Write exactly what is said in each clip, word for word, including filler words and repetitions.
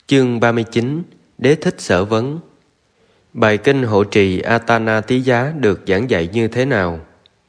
Chương ba mươi chín. Đế thích sở vấn. Bài kinh hộ trì Atana Tí Giá được giảng dạy như thế nào?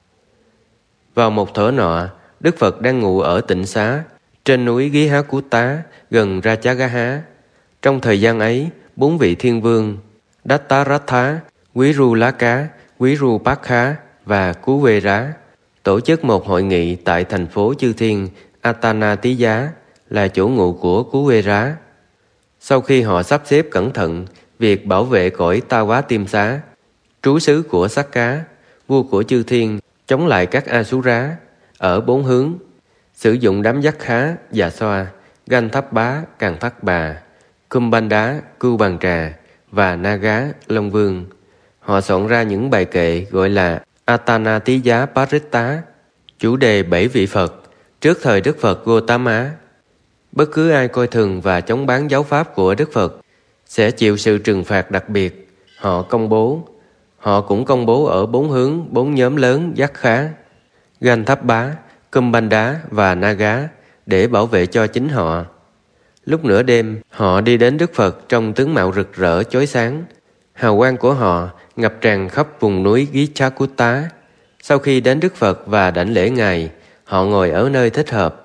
Vào một thuở nọ, Đức Phật đang ngụ ở tịnh xá, trên núi Gí Há Cú Tá, gần Rajagaha. Trong thời gian ấy, bốn vị thiên vương, Dattaratha, Quý Ru Lá Cá, Quý Ru Bát Khá và Cú Vê Rá, tổ chức một hội nghị tại thành phố chư thiên Atana Tí Giá, là chỗ ngụ của Cú Vê Rá. Sau khi họ sắp xếp cẩn thận việc bảo vệ cõi Ta Quá Tiêm Xá, trú xứ của Sắc Cá, vua của chư thiên, chống lại các Asura ở bốn hướng, sử dụng đám Giác Khá, Già Xoa, Ganh Thắp Bá, Càng Thắc Bà, Kumbanda, Cưu Bàn Trà và Naga, Long Vương. Họ soạn ra những bài kệ gọi là Atana Tí Giá Paritta, chủ đề bảy vị Phật trước thời Đức Phật Gotama. Bất cứ ai coi thường và chống bán giáo pháp của Đức Phật sẽ chịu sự trừng phạt đặc biệt. Họ công bố Họ cũng công bố ở bốn hướng, bốn nhóm lớn Giác Khá, Ganh Thắp Bá, Kumbanda và Naga để bảo vệ cho chính họ. Lúc nửa đêm, họ đi đến Đức Phật trong tướng mạo rực rỡ chói sáng. Hào quang của họ ngập tràn khắp vùng núi Gichakutta. Sau khi đến Đức Phật và đảnh lễ Ngài, họ ngồi ở nơi thích hợp.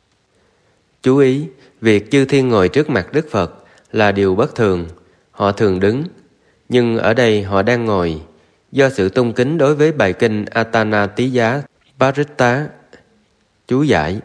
Chú ý, việc chư thiên ngồi trước mặt Đức Phật là điều bất thường. Họ thường đứng, nhưng ở đây họ đang ngồi, do sự tôn kính đối với bài kinh Atana Tí Giá Paritta. Chú giải: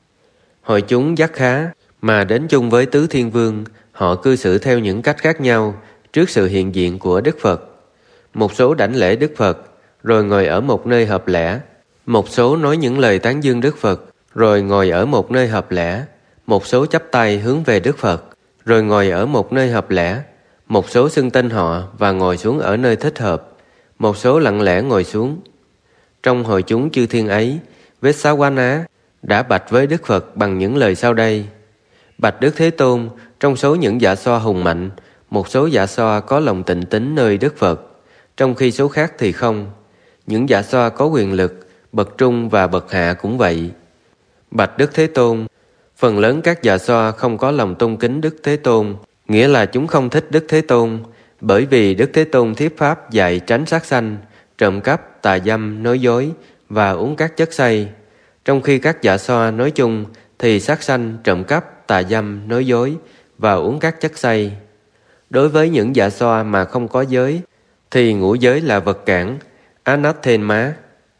hội chúng Giác Khá mà đến chung với tứ thiên vương, họ cư xử theo những cách khác nhau trước sự hiện diện của Đức Phật. Một số đảnh lễ Đức Phật, rồi ngồi ở một nơi hợp lẽ. Một số nói những lời tán dương Đức Phật, rồi ngồi ở một nơi hợp lẽ. Một số chắp tay hướng về Đức Phật, rồi ngồi ở một nơi hợp lẽ. Một số xưng tên họ và ngồi xuống ở nơi thích hợp. Một số lặng lẽ ngồi xuống. Trong hội chúng chư thiên ấy, Vessavana đã bạch với Đức Phật bằng những lời sau đây: bạch Đức Thế Tôn, trong số những dạ xoa hùng mạnh, một số dạ xoa có lòng tịnh tín nơi Đức Phật, trong khi số khác thì không. Những dạ xoa có quyền lực, bậc trung và bậc hạ cũng vậy. Bạch Đức Thế Tôn, phần lớn các dạ xoa không có lòng tôn kính Đức Thế Tôn, nghĩa là chúng không thích Đức Thế Tôn, bởi vì Đức Thế Tôn thuyết pháp dạy tránh sát sanh, trộm cắp, tà dâm, nói dối và uống các chất say. Trong khi các dạ xoa nói chung thì sát sanh, trộm cắp, tà dâm, nói dối và uống các chất say. Đối với những dạ xoa mà không có giới thì ngũ giới là vật cản, anathema.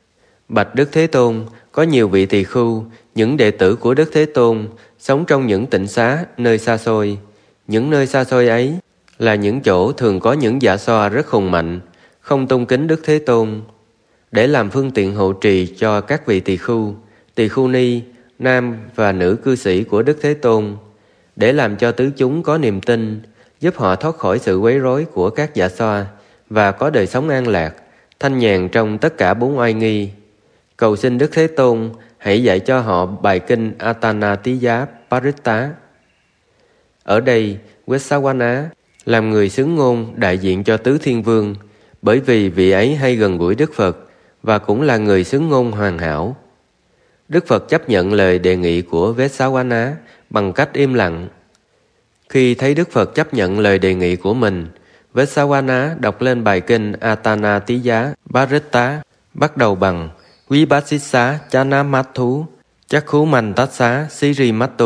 Bạch Đức Thế Tôn, có nhiều vị tỳ khưu, những đệ tử của Đức Thế Tôn, sống trong những tịnh xá, nơi xa xôi. Những nơi xa xôi ấy là những chỗ thường có những dạ xoa rất hùng mạnh, không tôn kính Đức Thế Tôn. Để làm phương tiện hộ trì cho các vị tỳ khưu, tỳ khưu ni, nam và nữ cư sĩ của Đức Thế Tôn, để làm cho tứ chúng có niềm tin, giúp họ thoát khỏi sự quấy rối của các dạ xoa và có đời sống an lạc, thanh nhàn trong tất cả bốn oai nghi. Cầu xin Đức Thế Tôn hãy dạy cho họ bài kinh Atana Tí Giá Paritta. Ở đây, Vessavana làm người xướng ngôn đại diện cho tứ thiên vương, bởi vì vị ấy hay gần gũi Đức Phật và cũng là người xướng ngôn hoàn hảo. Đức Phật chấp nhận lời đề nghị của Vessavana bằng cách im lặng. Khi thấy Đức Phật chấp nhận lời đề nghị của mình, Vessavana đọc lên bài kinh Atana Tí Giá Paritta, bắt đầu bằng Vibhasisa Chanamathu Chakhu Mantassa Sirimatto.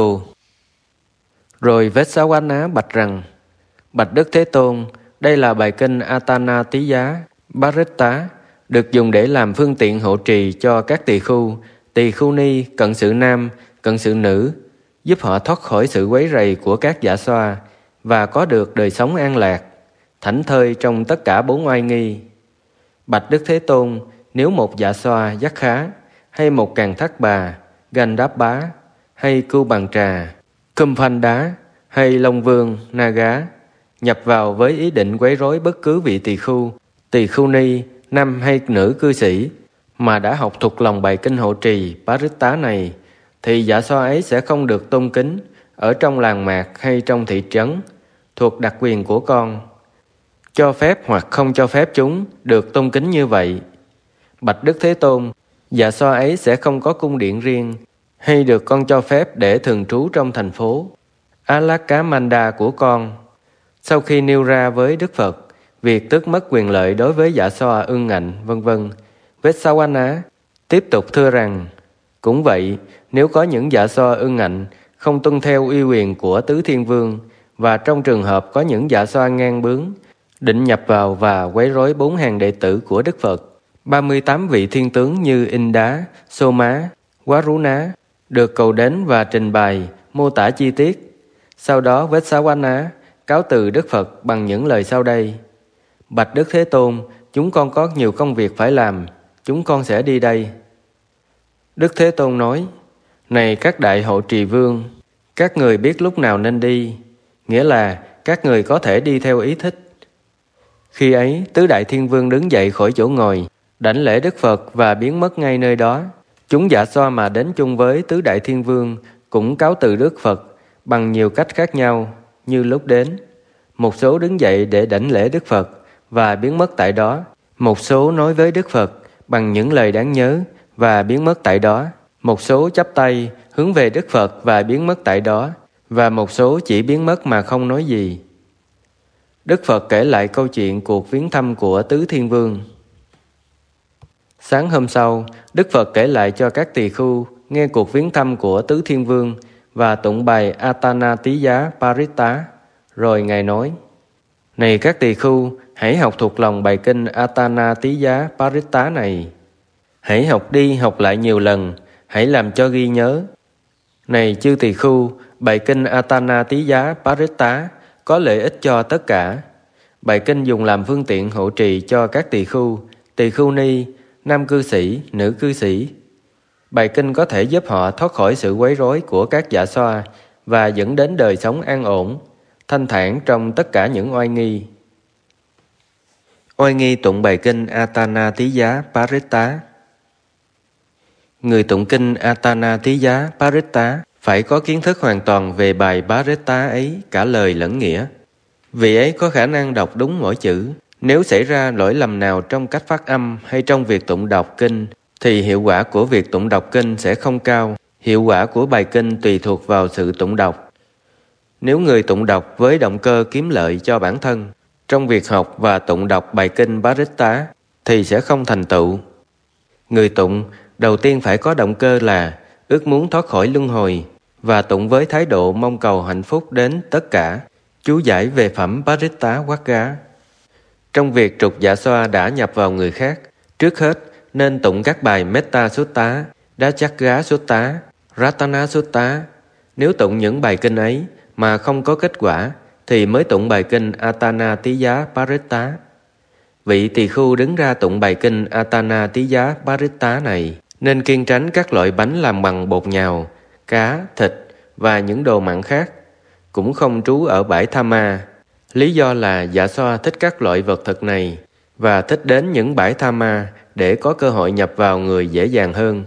Rồi Vessavana bạch rằng: bạch Đức Thế Tôn, đây là bài kinh Atana Tí Giá Paritta, được dùng để làm phương tiện hộ trì cho các tỳ khưu, tỳ khưu ni, cận sự nam, cận sự nữ, giúp họ thoát khỏi sự quấy rầy của các dạ xoa và có được đời sống an lạc, thảnh thơi trong tất cả bốn oai nghi. Bạch Đức Thế Tôn, nếu một dạ xoa Giác Khá, hay một Càng Thắc Bà, Ganh Đáp Bá, hay Cưu Bàn Trà, Kumbanda, hay Long Vương, Naga, nhập vào với ý định quấy rối bất cứ vị tỳ khưu, tỳ khưu ni, nam hay nữ cư sĩ, mà đã học thuộc lòng bài kinh hộ trì Paritta này, thì dạ xoa ấy sẽ không được tôn kính ở trong làng mạc hay trong thị trấn, thuộc đặc quyền của con. Cho phép hoặc không cho phép chúng được tôn kính như vậy. Bạch Đức Thế Tôn, dạ xoa ấy sẽ không có cung điện riêng, hay được con cho phép để thường trú trong thành phố. Alakamanda của con. Sau khi nêu ra với Đức Phật việc tước mất quyền lợi đối với Dạ Xoa ương ngạnh, vân vân, Vessavana tiếp tục thưa rằng, cũng vậy, nếu có những Dạ Xoa ương ngạnh không tuân theo uy quyền của Tứ Thiên Vương, và trong trường hợp có những Dạ Xoa ngang bướng định nhập vào và quấy rối bốn hàng đệ tử của Đức Phật, ba mươi tám vị thiên tướng như Indá, Soma, Waruna được cầu đến và trình bày mô tả chi tiết. Sau đó Vessavana cáo từ Đức Phật bằng những lời sau đây: Bạch Đức Thế Tôn, chúng con có nhiều công việc phải làm, chúng con sẽ đi đây. Đức Thế Tôn nói: Này các đại hộ trì vương, các người biết lúc nào nên đi, nghĩa là các người có thể đi theo ý thích. Khi ấy, tứ đại thiên vương đứng dậy khỏi chỗ ngồi, đảnh lễ Đức Phật và biến mất ngay nơi đó. Chúng Dạ Xoa mà đến chung với tứ đại thiên vương cũng cáo từ Đức Phật bằng nhiều cách khác nhau như lúc đến. Một số đứng dậy để đảnh lễ Đức Phật và biến mất tại đó. Một số nói với Đức Phật bằng những lời đáng nhớ và biến mất tại đó. Một số chắp tay hướng về Đức Phật và biến mất tại đó. Và một số chỉ biến mất mà không nói gì. Đức Phật kể lại câu chuyện cuộc viếng thăm của Tứ Thiên Vương. Sáng hôm sau, Đức Phật kể lại cho các tỳ khưu nghe cuộc viếng thăm của Tứ Thiên Vương và tụng bài Atanatiya Paritta. Rồi Ngài nói: Này các tỳ khưu, hãy học thuộc lòng bài kinh Atanatiya Paritta này. Hãy học đi học lại nhiều lần, hãy làm cho ghi nhớ. Này chư tỳ khưu, bài kinh Atanatiya Paritta có lợi ích cho tất cả. Bài kinh dùng làm phương tiện hộ trì cho các tỳ khưu, tỳ khưu ni, nam cư sĩ, nữ cư sĩ. Bài kinh có thể giúp họ thoát khỏi sự quấy rối của các Dạ Xoa và dẫn đến đời sống an ổn, thanh thản trong tất cả những oai nghi. Oai nghi tụng bài kinh Atanatiya Paritta. Người tụng kinh Atanatiya Paritta phải có kiến thức hoàn toàn về bài Paritta ấy, cả lời lẫn nghĩa. Vị ấy có khả năng đọc đúng mỗi chữ. Nếu xảy ra lỗi lầm nào trong cách phát âm hay trong việc tụng đọc kinh, thì hiệu quả của việc tụng đọc kinh sẽ không cao. Hiệu quả của bài kinh tùy thuộc vào sự tụng đọc. Nếu người tụng đọc với động cơ kiếm lợi cho bản thân trong việc học và tụng đọc bài kinh Paritta thì sẽ không thành tựu. Người tụng đầu tiên phải có động cơ là ước muốn thoát khỏi luân hồi và tụng với thái độ mong cầu hạnh phúc đến tất cả. Chú giải về phẩm Paritta Vagga. Trong việc trục Dạ Xoa đã nhập vào người khác, trước hết nên tụng các bài Metta Sutta, Dachagga Sutta, Ratana Sutta. Nếu tụng những bài kinh ấy mà không có kết quả thì mới tụng bài kinh Atanatiya Paritta. Vị tỳ khưu đứng ra tụng bài kinh Atanatiya Paritta này nên kiêng tránh các loại bánh làm bằng bột nhào, cá, thịt và những đồ mặn khác, cũng không trú ở bãi Tha Ma. Lý do là Dạ Xoa thích các loại vật thực này và thích đến những bãi Tha Ma để có cơ hội nhập vào người dễ dàng hơn.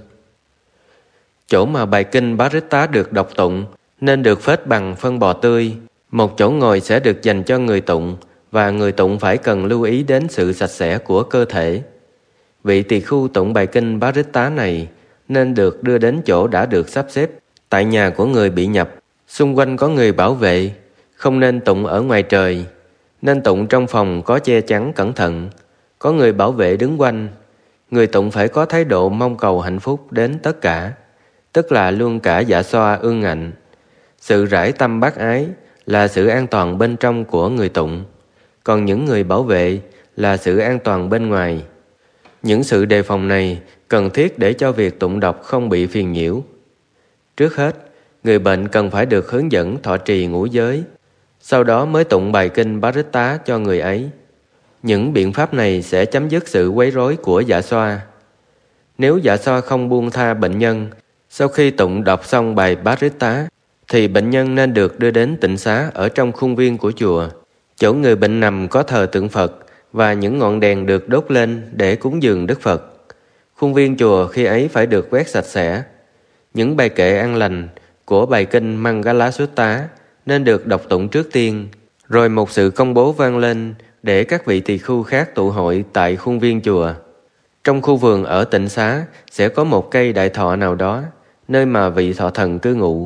Chỗ mà bài kinh Paritta được đọc tụng nên được phết bằng phân bò tươi. Một chỗ ngồi sẽ được dành cho người tụng và người tụng phải cần lưu ý đến sự sạch sẽ của cơ thể. Vị tỳ khưu tụng bài kinh Paritta này nên được đưa đến chỗ đã được sắp xếp tại nhà của người bị nhập. Xung quanh có người bảo vệ, không nên tụng ở ngoài trời, nên tụng trong phòng có che chắn cẩn thận, có người bảo vệ đứng quanh. Người tụng phải có thái độ mong cầu hạnh phúc đến tất cả, tức là luôn cả Dạ Xoa ương ngạnh. Sự rải tâm bác ái là sự an toàn bên trong của người tụng, còn những người bảo vệ là sự an toàn bên ngoài. Những sự đề phòng này cần thiết để cho việc tụng đọc không bị phiền nhiễu. Trước hết, người bệnh cần phải được hướng dẫn thọ trì ngũ giới, sau đó mới tụng bài kinh Paritta cho người ấy. Những biện pháp này sẽ chấm dứt sự quấy rối của Dạ Xoa. Nếu Dạ Xoa không buông tha bệnh nhân, sau khi tụng đọc xong bài Paritta, thì bệnh nhân nên được đưa đến tịnh xá ở trong khuôn viên của chùa. Chỗ người bệnh nằm có thờ tượng Phật và những ngọn đèn được đốt lên để cúng dường Đức Phật. Khuôn viên chùa khi ấy phải được quét sạch sẽ. Những bài kệ an lành của bài kinh Mangala Sutta nên được đọc tụng trước tiên, rồi một sự công bố vang lên để các vị tỳ khưu khác tụ hội tại khuôn viên chùa. Trong khu vườn ở tịnh xá sẽ có một cây đại thọ nào đó, nơi mà vị thọ thần cư ngụ.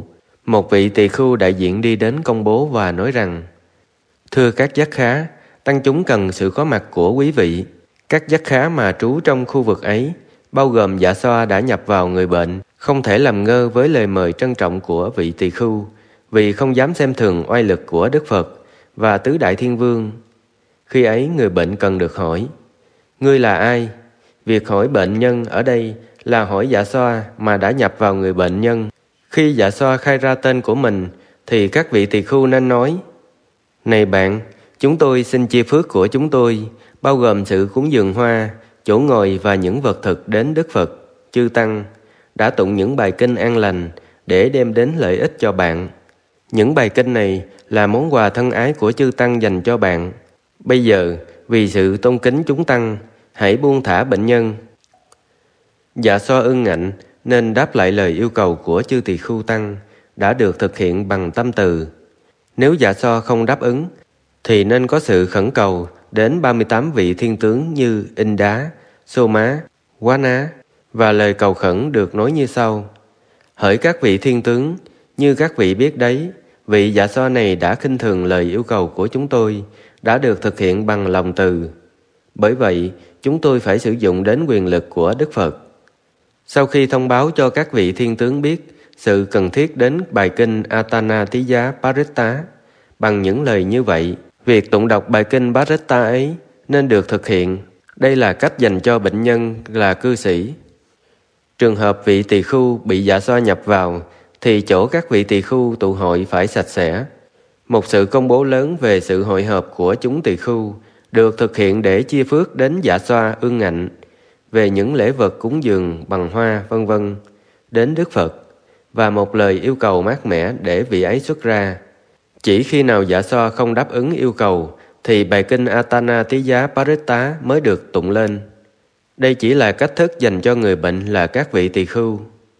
Một vị tỳ khưu đại diện đi đến công bố và nói rằng: Thưa các giác khá, tăng chúng cần sự có mặt của quý vị. Các giác khá mà trú trong khu vực ấy, bao gồm Dạ Xoa đã nhập vào người bệnh, không thể làm ngơ với lời mời trân trọng của vị tỳ khưu, vì không dám xem thường oai lực của Đức Phật và Tứ Đại Thiên Vương. Khi ấy người bệnh cần được hỏi: Ngươi là ai? Việc hỏi bệnh nhân ở đây là hỏi Dạ Xoa mà đã nhập vào người bệnh nhân. Khi Dạ Xoa khai ra tên của mình, thì các vị tỳ khưu nên nói: Này bạn, chúng tôi xin chia phước của chúng tôi, bao gồm sự cúng dường hoa, chỗ ngồi và những vật thực đến Đức Phật, chư Tăng, đã tụng những bài kinh an lành để đem đến lợi ích cho bạn. Những bài kinh này là món quà thân ái của chư Tăng dành cho bạn. Bây giờ, vì sự tôn kính chúng Tăng, hãy buông thả bệnh nhân. Dạ Xoa ưng ngạnh nên đáp lại lời yêu cầu của chư tỳ khưu Tăng đã được thực hiện bằng tâm từ. Nếu Dạ Xoa không đáp ứng, thì nên có sự khẩn cầu đến ba mươi tám vị thiên tướng như In Đá, Sô Má, Quá Ná, và lời cầu khẩn được nói như sau: Hỡi các vị thiên tướng, như các vị biết đấy, vị Dạ Xoa này đã khinh thường lời yêu cầu của chúng tôi, đã được thực hiện bằng lòng từ. Bởi vậy, chúng tôi phải sử dụng đến quyền lực của Đức Phật. Sau khi thông báo cho các vị thiên tướng biết sự cần thiết đến bài kinh Ātānātiyā Parittā bằng những lời như vậy, việc tụng đọc bài kinh Parittā ấy nên được thực hiện. Đây là cách dành cho bệnh nhân là cư sĩ. Trường hợp vị tỳ khưu bị Dạ Xoa nhập vào, thì chỗ các vị tỳ khưu tụ hội phải sạch sẽ. Một sự công bố lớn về sự hội họp của chúng tỳ khưu được thực hiện để chia phước đến Dạ Xoa ưng ngạnh về những lễ vật cúng dường bằng hoa vân vân đến Đức Phật, và một lời yêu cầu mát mẻ để vị ấy xuất ra. Chỉ khi nào Dạ Xoa không đáp ứng yêu cầu thì bài kinh Ātānātiyā Parittā mới được tụng lên. Đây chỉ là cách thức dành cho người bệnh là các vị tỳ khưu.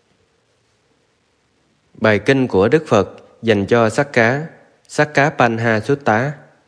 Bài kinh của Đức Phật dành cho Sắc Cá, Sắc Cá Panha Sutta.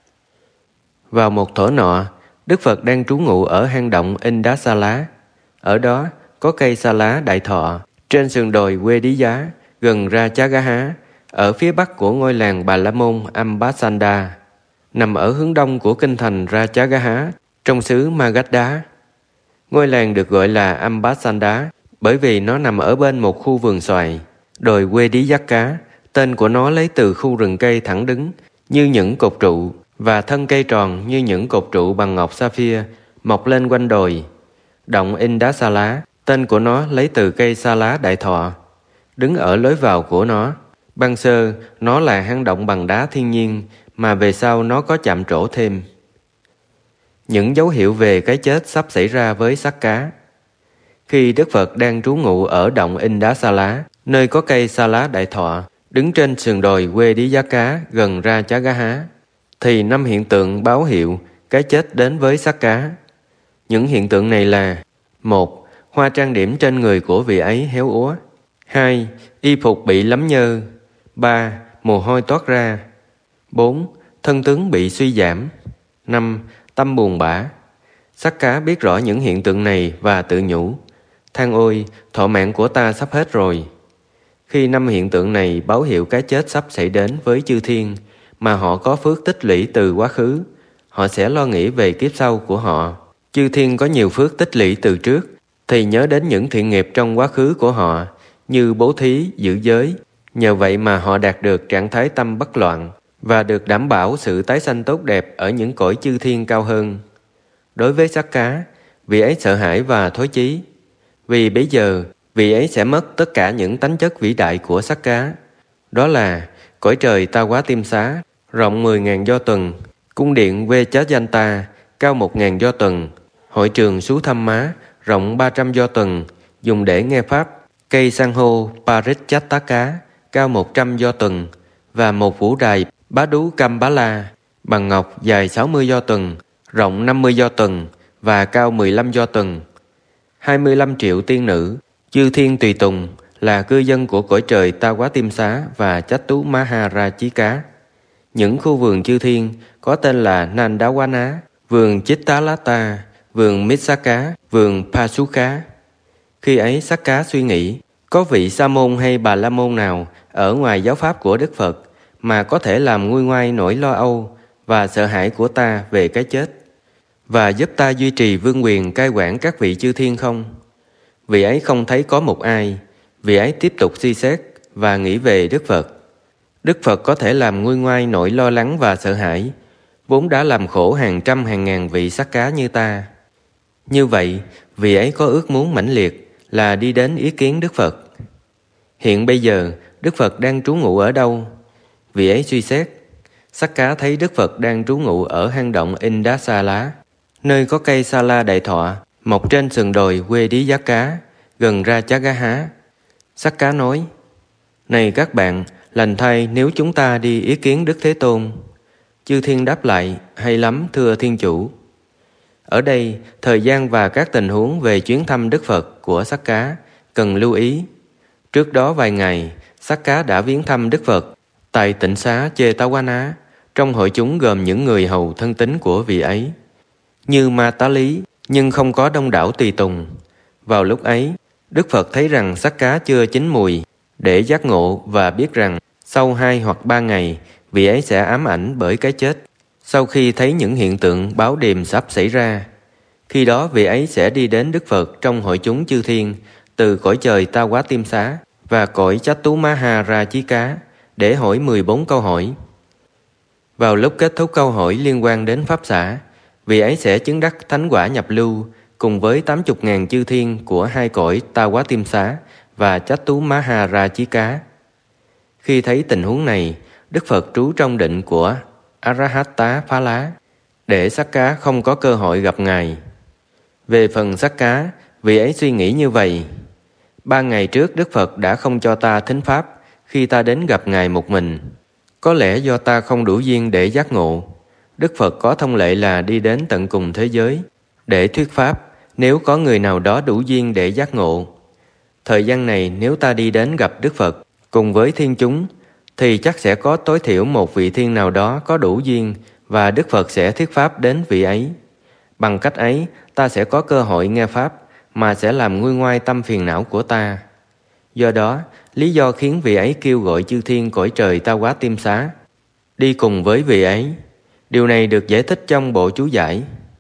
Vào một thuở nọ, Đức Phật đang trú ngụ ở hang động Indasala. Ở đó có cây sa lá đại thọ trên sườn đồi Quê Đí Giá, gần Rajagaha, ở phía bắc của ngôi làng Bà La Môn Ambasanda, nằm ở hướng đông của kinh thành Rajagaha trong xứ Magadha. Ngôi làng được gọi là Ambasanda bởi vì nó nằm ở bên một khu vườn xoài. Đồi Quê Đí Giác Cá, tên của nó lấy từ khu rừng cây thẳng đứng như những cột trụ, và thân cây tròn như những cột trụ bằng ngọc sapphire mọc lên quanh đồi. Động Indasala, tên của nó lấy từ cây sa lá đại thọ, đứng ở lối vào của nó. Ban sơ, nó là hang động bằng đá thiên nhiên, mà về sau nó có chạm trổ thêm. Những dấu hiệu về cái chết sắp xảy ra với Sắc Cá. Khi Đức Phật đang trú ngụ ở động Indasala, nơi có cây sa lá đại thọ, đứng trên sườn đồi Quê Đí Giá Cá gần Rajagaha, thì năm hiện tượng báo hiệu cái chết đến với Sắc Cá. Những hiện tượng này là: một. Hoa trang điểm trên người của vị ấy héo úa. Hai. Y phục bị lấm nhơ. Ba. Mồ hôi toát ra. Bốn. Thân tướng bị suy giảm. Năm. Tâm buồn bã. Sắc Cá biết rõ những hiện tượng này và tự nhủ: than ôi, thọ mạng của ta sắp hết rồi. Khi năm hiện tượng này báo hiệu cái chết sắp xảy đến với chư thiên, mà họ có phước tích lũy từ quá khứ, họ sẽ lo nghĩ về kiếp sau của họ. Chư thiên có nhiều phước tích lũy từ trước, thì nhớ đến những thiện nghiệp trong quá khứ của họ, như bố thí, giữ giới. Nhờ vậy mà họ đạt được trạng thái tâm bất loạn, và được đảm bảo sự tái sanh tốt đẹp ở những cõi chư thiên cao hơn. Đối với Sắc Cá, vị ấy sợ hãi và thối chí, vì bây giờ vị ấy sẽ mất tất cả những tánh chất vĩ đại của Sắc Cá. Đó là cõi trời Ta Quá Tiêm Xá, rộng mười ngàn do tuần, cung điện Vê Chá Danh Ta, cao một ngàn do tuần, hội trường Sú Thăm Má, rộng ba trăm do tuần, dùng để nghe Pháp, cây san hô Parichattaka, cao một trăm do tuần, và một vũ đài Bá Đú Cam Bá La, bằng ngọc dài sáu mươi do tuần, rộng năm mươi do tuần, và cao mười lăm do tuần. hai mươi lăm triệu tiên nữ, chư thiên tùy tùng, là cư dân của cõi trời Ta Quá Tiêm Xá và Chát Tú Mahara Chí Cá. Những khu vườn chư thiên có tên là Nandawana, vườn Chitta-lata, vườn Mitsaka, vườn Pasuka. Khi ấy Sắc Cá suy nghĩ, có vị Sa môn hay Bà La môn nào ở ngoài giáo pháp của Đức Phật mà có thể làm nguôi ngoai nỗi lo âu và sợ hãi của ta về cái chết, và giúp ta duy trì vương quyền cai quản các vị chư thiên không? Vị ấy không thấy có một ai. Vị ấy tiếp tục suy xét và nghĩ về Đức Phật. Đức Phật có thể làm nguôi ngoai nỗi lo lắng và sợ hãi, vốn đã làm khổ hàng trăm hàng ngàn vị Sắc Cá như ta. Như vậy, vị ấy có ước muốn mãnh liệt là đi đến ý kiến Đức Phật. Hiện bây giờ, Đức Phật đang trú ngụ ở đâu? Vị ấy suy xét. Sắc Cá thấy Đức Phật đang trú ngụ ở hang động Indasala, nơi có cây sa la đại thọ mọc trên sườn đồi quê Đí Giá Cá, gần Ra Chá Gá Há. Sắc Cá nói: Này các bạn, lành thay nếu chúng ta đi ý kiến Đức Thế Tôn. Chư thiên đáp lại: Hay lắm thưa Thiên Chủ. Ở đây, thời gian và các tình huống về chuyến thăm Đức Phật của Sắc Cá cần lưu ý. Trước đó vài ngày, Sắc Cá đã viếng thăm Đức Phật tại tịnh xá Chetawana, trong hội chúng gồm những người hầu thân tín của vị ấy, như Ma Tá Lý, nhưng không có đông đảo tùy tùng. Vào lúc ấy, Đức Phật thấy rằng Sắc Cá chưa chín mùi để giác ngộ và biết rằng sau hai hoặc ba ngày, vị ấy sẽ ám ảnh bởi cái chết. Sau khi thấy những hiện tượng báo điềm sắp xảy ra, khi đó vị ấy sẽ đi đến Đức Phật trong hội chúng chư thiên từ cõi trời Ta Quá Tiêm Xá và cõi Chát Tú Má Ha Ra Chí Cá để hỏi mười bốn câu hỏi. Vào lúc kết thúc câu hỏi liên quan đến Pháp xã, vị ấy sẽ chứng đắc thánh quả nhập lưu cùng với tám mươi ngàn chư thiên của hai cõi Ta Quá Tiêm Xá và Chát Tú Má Ha Ra Chí Cá. Khi thấy tình huống này, Đức Phật trú trong định của Arahata Phá Lá, để Sắc Cá không có cơ hội gặp Ngài. Về phần Sắc Cá, vị ấy suy nghĩ như vậy: Ba ngày trước Đức Phật đã không cho ta thính Pháp khi ta đến gặp Ngài một mình. Có lẽ do ta không đủ duyên để giác ngộ. Đức Phật có thông lệ là đi đến tận cùng thế giới để thuyết Pháp nếu có người nào đó đủ duyên để giác ngộ. Thời gian này nếu ta đi đến gặp Đức Phật cùng với thiên chúng, thì chắc sẽ có tối thiểu một vị thiên nào đó có đủ duyên và Đức Phật sẽ thuyết Pháp đến vị ấy. Bằng cách ấy, ta sẽ có cơ hội nghe Pháp mà sẽ làm nguôi ngoai tâm phiền não của ta. Do đó, lý do khiến vị ấy kêu gọi chư thiên cõi trời Ta Quá Tiêm Xá đi cùng với vị ấy. Điều này được giải thích trong bộ chú giải.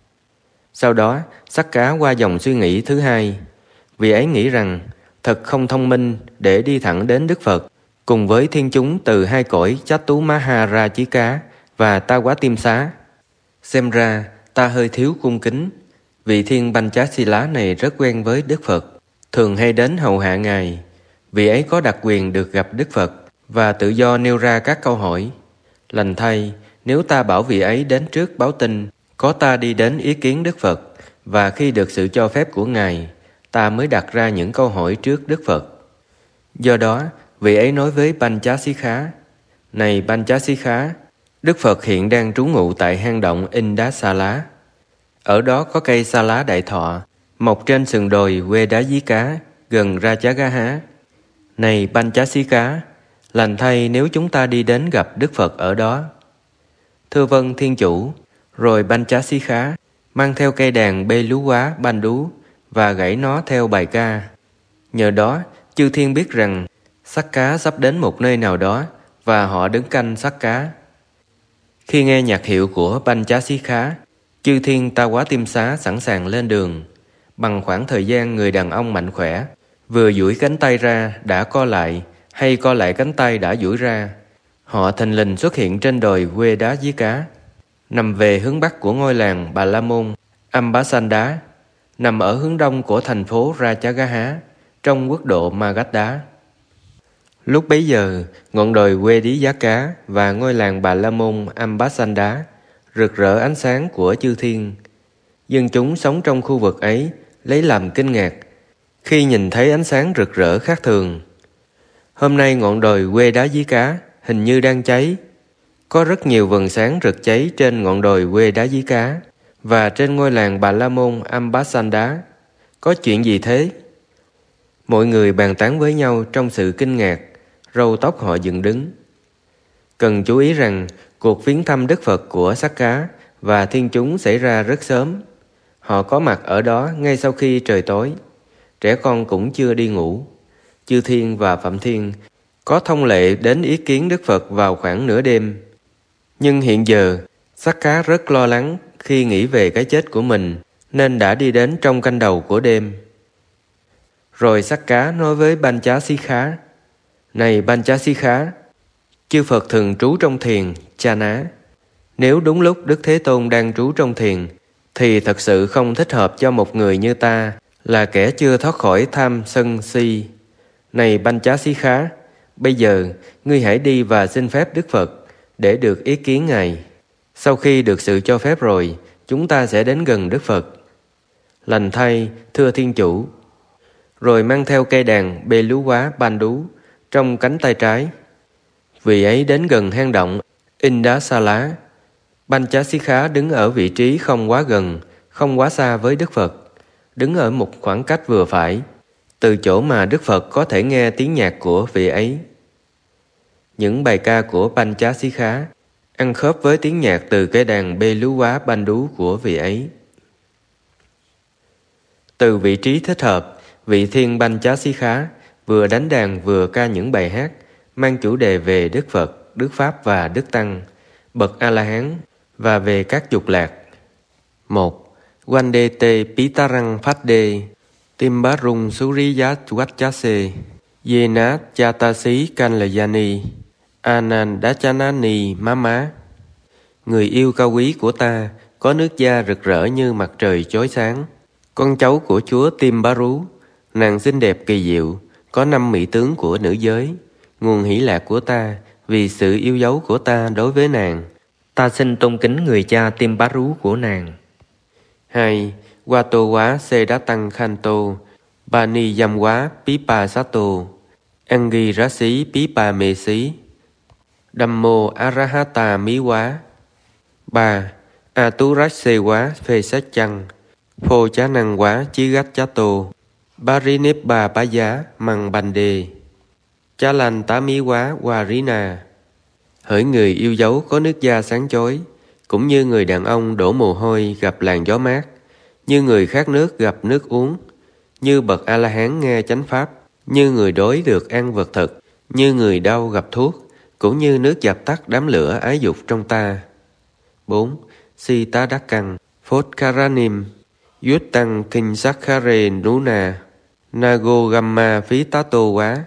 Sau đó, Sắc Cá qua dòng suy nghĩ thứ hai. Vị ấy nghĩ rằng thật không thông minh để đi thẳng đến Đức Phật cùng với thiên chúng từ hai cõi Chát Tú Má Ha Ra Chí Cá và Ta Quá Tiêm Xá. Xem ra ta hơi thiếu cung kính. Vị thiên Banh Chá Si Lá này rất quen với Đức Phật, thường hay đến hầu hạ Ngài. Vị ấy có đặc quyền được gặp Đức Phật và tự do nêu ra các câu hỏi. Lành thay, nếu ta bảo vị ấy đến trước báo tin có ta đi đến ý kiến Đức Phật, và khi được sự cho phép của Ngài, ta mới đặt ra những câu hỏi trước Đức Phật. Do đó, vị ấy nói với Banh Chá Xí Khá: Này Banh Chá Xí Khá, Đức Phật hiện đang trú ngụ tại hang động Indasala. Ở đó có cây sa lá đại thọ mọc trên sườn đồi quê Đá Dí Cá, gần Ra Chá Gá Há. Này Banh Chá Xí Cá, lành thay nếu chúng ta đi đến gặp Đức Phật ở đó. Thưa vâng Thiên Chủ. Rồi Banh Chá Xí Khá mang theo cây đàn bê lú quá banh đú và gảy nó theo bài ca. Nhờ đó, chư thiên biết rằng Sắc Cá sắp đến một nơi nào đó và họ đứng canh Sắc Cá. Khi nghe nhạc hiệu của Banh Chá Xí Khá, chư thiên Ta Quá Tiêm Xá sẵn sàng lên đường. Bằng khoảng thời gian người đàn ông mạnh khỏe vừa duỗi cánh tay ra đã co lại, hay co lại cánh tay đã duỗi ra, họ thình lình xuất hiện trên đồi quê Đá Dí Cá, nằm về hướng bắc của ngôi làng Bà La Môn Ambasandá, nằm ở hướng đông của thành phố Ra Chá Gá Há, trong quốc độ Magadha. Lúc bấy giờ, ngọn đồi quê Đí Giá Cá và ngôi làng Bà La Môn Ambasandá rực rỡ ánh sáng của chư thiên. Dân chúng sống trong khu vực ấy lấy làm kinh ngạc khi nhìn thấy ánh sáng rực rỡ khác thường. Hôm nay ngọn đồi quê Đá Dí Cá hình như đang cháy. Có rất nhiều vầng sáng rực cháy trên ngọn đồi quê Đá Dí Cá và trên ngôi làng Bà La Môn Ambasandá. Có chuyện gì thế? Mọi người bàn tán với nhau trong sự kinh ngạc, râu tóc họ dựng đứng. Cần chú ý rằng cuộc viếng thăm Đức Phật của Sắc Cá và thiên chúng xảy ra rất sớm. Họ có mặt ở đó ngay sau khi trời tối. Trẻ con cũng chưa đi ngủ. Chư thiên và Phạm Thiên có thông lệ đến ý kiến Đức Phật vào khoảng nửa đêm. Nhưng hiện giờ, Sắc Cá rất lo lắng khi nghĩ về cái chết của mình, nên đã đi đến trong canh đầu của đêm. Rồi Sắc Cá nói với Banh Chá Xí Khá: Này Banh Chá Xí Khá, chư Phật thường trú trong thiền, cha ná. Nếu đúng lúc Đức Thế Tôn đang trú trong thiền, thì thật sự không thích hợp cho một người như ta, là kẻ chưa thoát khỏi tham sân si. Này Banh Chá Xí Khá, bây giờ ngươi hãy đi và xin phép Đức Phật để được ý kiến Ngài. Sau khi được sự cho phép rồi, chúng ta sẽ đến gần Đức Phật. Lành thay, thưa Thiên Chủ. Rồi mang theo cây đàn bê lú quá ban đú trong cánh tay trái. Vị ấy đến gần hang động Indasala. Banh Chá Xí Khá đứng ở vị trí không quá gần, không quá xa với Đức Phật, đứng ở một khoảng cách vừa phải, từ chỗ mà Đức Phật có thể nghe tiếng nhạc của vị ấy. Những bài ca của Banh Chá Xí Khá ăn khớp với tiếng nhạc từ cây đàn bê lú quá ban đú của vị ấy. Từ vị trí thích hợp, vị Thiên Banh Chá Xí Khá vừa đánh đàn vừa ca những bài hát mang chủ đề về Đức Phật, Đức Pháp và Đức Tăng, bậc A-la-hán và về các dục lạc. một. Vande te Pitarang Phadde Timbarung Suriyat Vachase Yenat Chatasi Kanlayani Anandachanani Mama. Người yêu cao quý của ta có nước da rực rỡ như mặt trời chói sáng, con cháu của chúa Timbaru, nàng xinh đẹp kỳ diệu, có năm mỹ tướng của nữ giới, nguồn hỷ lạc của ta vì sự yêu dấu của ta đối với nàng. Ta xin tôn kính người cha Timbaru của nàng. hai. Wato quá Sedatang Khanto Bani Yam quá Pipa Sato Angi Rasi Pipa Mesi Dhammo Arahata Mí quá. ba. Aturase quá Phê Sát Chăng Phô Chá Năng quá Chí Gách Chá Tô Barinippa Bá Giá Măng Bành Đề Chá Lanh Tá Mí quá Warina. Hỡi người yêu dấu có nước da sáng chói, cũng như người đàn ông đổ mồ hôi gặp làn gió mát, như người khát nước gặp nước uống, như bậc A-la-hán nghe chánh pháp, như người đói được ăn vật thực, như người đau gặp thuốc, cũng như nước dập tắt đám lửa ái dục trong ta. bốn. Si tá đắc căng Phốt Karanim Yút tăng kinh Sakhare Nuna Nago Gamma Phí Tá Tô quá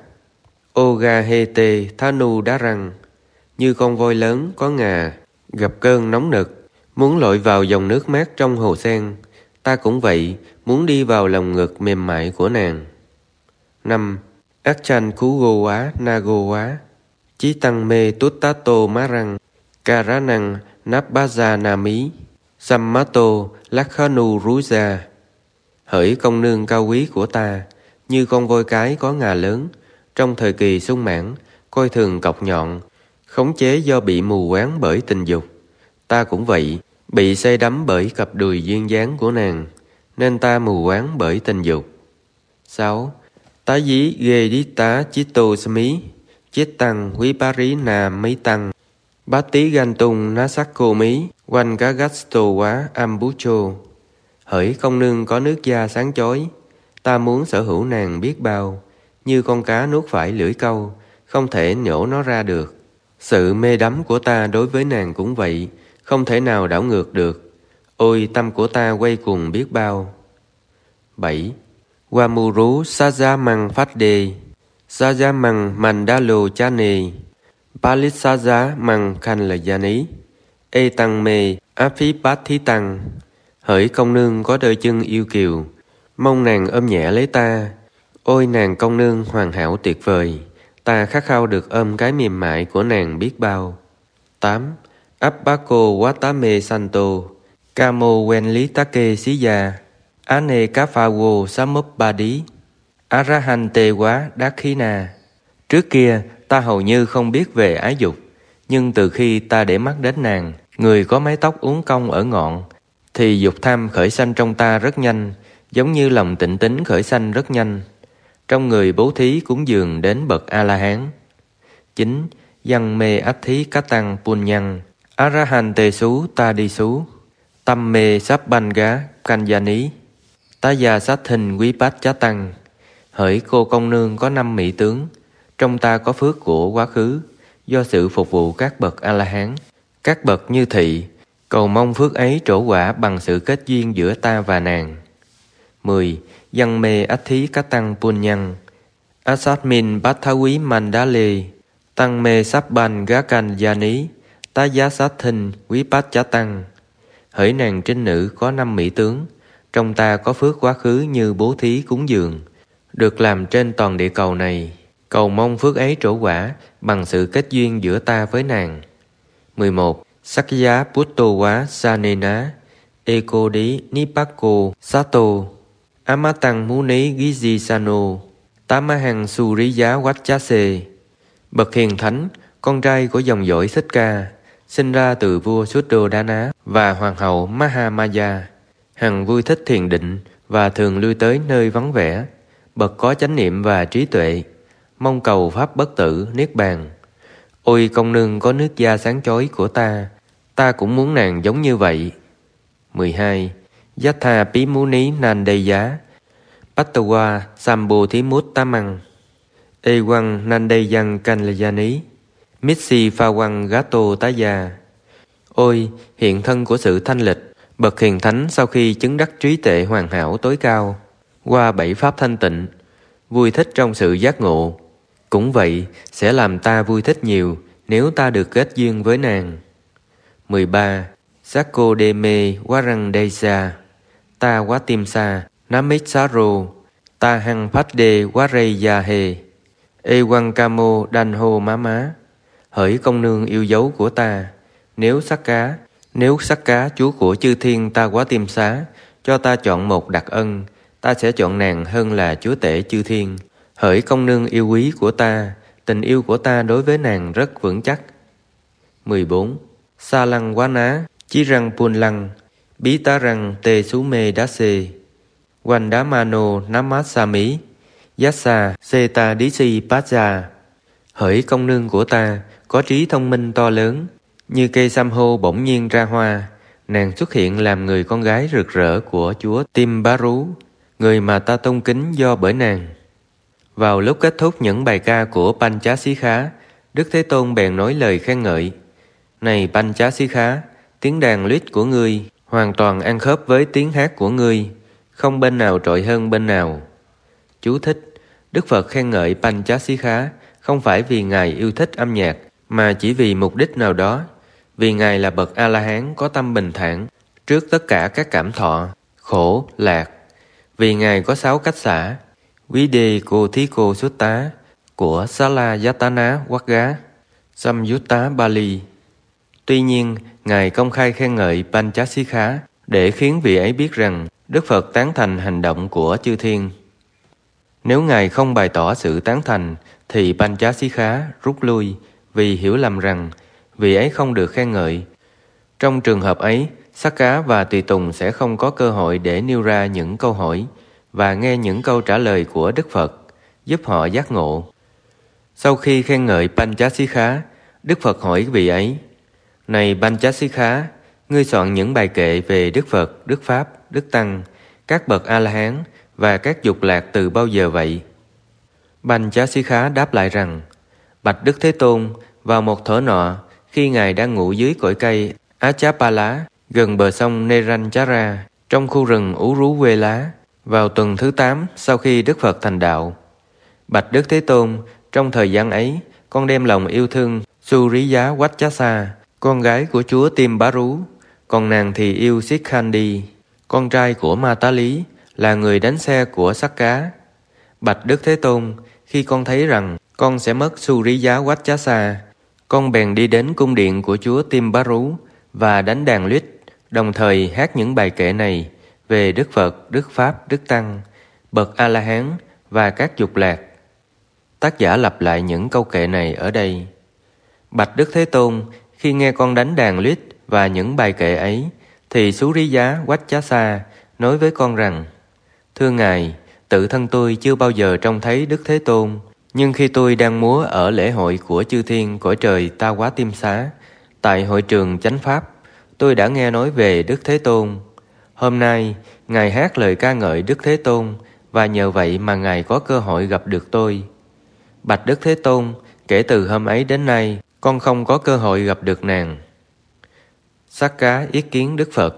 Oga Hete Thanu Đá Răng. Như con voi lớn có ngà gặp cơn nóng nực, muốn lội vào dòng nước mát trong hồ sen, ta cũng vậy, muốn đi vào lòng ngực mềm mại của nàng. năm. Akchan Kugo quá Nago quá Chí tăng mê tút tá tô má răng Kara năng Nabbaza Nami Sammato Lakhanu Ruja. Hỡi công nương cao quý của ta, như con voi cái có ngà lớn, trong thời kỳ sung mãn, coi thường cọc nhọn, khống chế do bị mù quáng bởi tình dục. Ta cũng vậy, bị say đắm bởi cặp đùi duyên dáng của nàng, nên ta mù quáng bởi tình dục. sáu. Tá dí ghê đi tá chito smí chết tăng quý bá rí nà mấy tăng bát tí gan tung ná sắc cô mí quanh cá gasto quá ambucho. Hỡi công nương có nước da sáng chói, ta muốn sở hữu nàng biết bao, như con cá nuốt phải lưỡi câu, không thể nhổ nó ra được. Sự mê đắm của ta đối với nàng cũng vậy, không thể nào đảo ngược được. Ôi tâm của ta quay cuồng biết bao. bảy. Wamuru Sajamang Phadde Sajamang Mandalo Chane Palisaja Mang Kanlayani E Tăng Mê Aphipati Tăng. Hỡi công nương có đôi chân yêu kiều, mong nàng ôm nhẹ lấy ta. Ôi nàng công nương hoàn hảo tuyệt vời, ta khát khao được ôm cái mềm mại của nàng biết bao. tám. Appako Watame Santo Kamo Wenlitake Siya Ane Kafawo Samupbadi Arahante quá Dakhina. Trước kia ta hầu như không biết về ái dục, nhưng từ khi ta để mắt đến nàng, người có mái tóc uốn cong ở ngọn, thì dục tham khởi sanh trong ta rất nhanh, giống như lòng tịnh tín khởi sanh rất nhanh. Trong người bố thí cúng dường đến bậc A-la-hán. chín. Văn mê ách thí cá tăng punyang Arahante xú ta đi xú Tâm mê sắp banh gá canh gia ní Tá gia sát hình quý bát chá tăng. Hỡi cô công nương có năm mỹ tướng, trong ta có phước của quá khứ, do sự phục vụ các bậc A-la-hán, các bậc như thị, cầu mong phước ấy trổ quả bằng sự kết duyên giữa ta và nàng. mười. Văn mê ách thí các tăng pun nhân, Asat min bát thá quý mandale, tăng mê sắp ban gá canh gia ní, tá giá sát thinh quý bát chá tăng. Hỡi nàng trinh nữ có năm mỹ tướng, trong ta có phước quá khứ như bố thí cúng dường, được làm trên toàn địa cầu này, cầu mong phước ấy trổ quả bằng sự kết duyên giữa ta với nàng. mười một. Sắc giá Butto quá Sanena, Eko đí Nipako Sato, Amatang Muni Gizi Sano, Tamahang Suriya Wachase. Bậc hiền thánh, con trai của dòng dõi Xích Ca, sinh ra từ vua Suddhodana và hoàng hậu Mahamaya, hằng vui thích thiền định và thường lui tới nơi vắng vẻ, bậc có chánh niệm và trí tuệ, mong cầu pháp bất tử niết bàn. Ôi công nương có nước da sáng chói của ta, ta cũng muốn nàng giống như vậy. mười hai. Yatha Pimuni Nandeya, Pattawa Sambo Thimut Tamang, Ewan Nandeyan Kanlayani, Mitsi Phawang Gato Taya. Ôi hiện thân của sự thanh lịch, bậc hiền thánh sau khi chứng đắc trí tuệ hoàn hảo tối cao qua bảy pháp thanh tịnh, vui thích trong sự giác ngộ, cũng vậy sẽ làm ta vui thích nhiều nếu ta được kết duyên với nàng. mười ba. Sakko Deme Warangdeisa, Ta Watimsa Namitsaro, Ta Hằng Phadde Wareyahe, Ewan Kamo Danho Mama. Hỡi công nương yêu dấu của ta, nếu sắc cá, nếu sắc cá chúa của chư thiên Ta Quá Tiêm Xá cho ta chọn một đặc ân, ta sẽ chọn nàng hơn là chúa tể chư thiên. Hỡi công nương yêu quý của ta, tình yêu của ta đối với nàng rất vững chắc. mười bốn. Sa lăng quá ná, chí răng pun lăng, bí tá răng tê sú mê đá xê, quanh đá mano namát sa mí, yassa xê ta đí si bát gia. Hỡi công nương của ta, có trí thông minh to lớn, như cây sam hô bỗng nhiên ra hoa, nàng xuất hiện làm người con gái rực rỡ của chúa Tim Bá Rú, người mà ta tôn kính do bởi nàng. Vào lúc kết thúc những bài ca của Panchasika, Đức Thế Tôn bèn nói lời khen ngợi. Này Panchasika, tiếng đàn lýt của ngươi hoàn toàn ăn khớp với tiếng hát của ngươi, không bên nào trội hơn bên nào. Chú thích: Đức Phật khen ngợi Panchasika không phải vì Ngài yêu thích âm nhạc, mà chỉ vì mục đích nào đó, vì Ngài là bậc A-la-hán có tâm bình thản trước tất cả các cảm thọ, khổ, lạc, vì Ngài có sáu cách xả, Vide Cô Thí Cô Xuất Tá của Sala Yatana Wagga, Samyutta Bali. Tuy nhiên, Ngài công khai khen ngợi Panchasika để khiến vị ấy biết rằng Đức Phật tán thành hành động của chư thiên. Nếu Ngài không bày tỏ sự tán thành, thì Panchasika rút lui vì hiểu lầm rằng vị ấy không được khen ngợi. Trong trường hợp ấy, Sakka và Tùy Tùng sẽ không có cơ hội để nêu ra những câu hỏi và nghe những câu trả lời của Đức Phật, giúp họ giác ngộ. Sau khi khen ngợi Panchasika, Đức Phật hỏi vị ấy: Này Panchasika, ngươi soạn những bài kệ về Đức Phật, Đức Pháp, Đức Tăng, các bậc A-la-hán và các dục lạc từ bao giờ vậy? Panchasika đáp lại rằng: Bạch Đức Thế Tôn, vào một thuở nọ, khi Ngài đang ngủ dưới cội cây Achapala gần bờ sông Neranchara trong khu rừng Ú Rú Quê Lá, vào tuần thứ tám sau khi Đức Phật thành đạo. Bạch Đức Thế Tôn, trong thời gian ấy, con đem lòng yêu thương Suriya Wachasa, con gái của chúa Tim Bá Rú, còn nàng thì yêu Sikhandi, con trai của Ma Tá Lý, là người đánh xe của Sakka. Bạch Đức Thế Tôn, khi con thấy rằng con sẽ mất Suriya Wachasa, con bèn đi đến cung điện của chúa Tim Bá Rú và đánh đàn lýt, đồng thời hát những bài kệ này về Đức Phật, Đức Pháp, Đức Tăng, bậc A-la-hán và các dục lạc. Tác giả lặp lại những câu kệ này ở đây. Bạch Đức Thế Tôn, khi nghe con đánh đàn lýt và những bài kệ ấy, thì Suriya Wachasa nói với con rằng: Thưa Ngài, tự thân tôi chưa bao giờ trông thấy Đức Thế Tôn, nhưng khi tôi đang múa ở lễ hội của chư thiên cõi trời Ta Quá Tiêm Xá, tại hội trường Chánh Pháp, tôi đã nghe nói về Đức Thế Tôn. Hôm nay, Ngài hát lời ca ngợi Đức Thế Tôn, và nhờ vậy mà Ngài có cơ hội gặp được tôi. Bạch Đức Thế Tôn, kể từ hôm ấy đến nay, con không có cơ hội gặp được nàng. Sắc Cá ý kiến Đức Phật.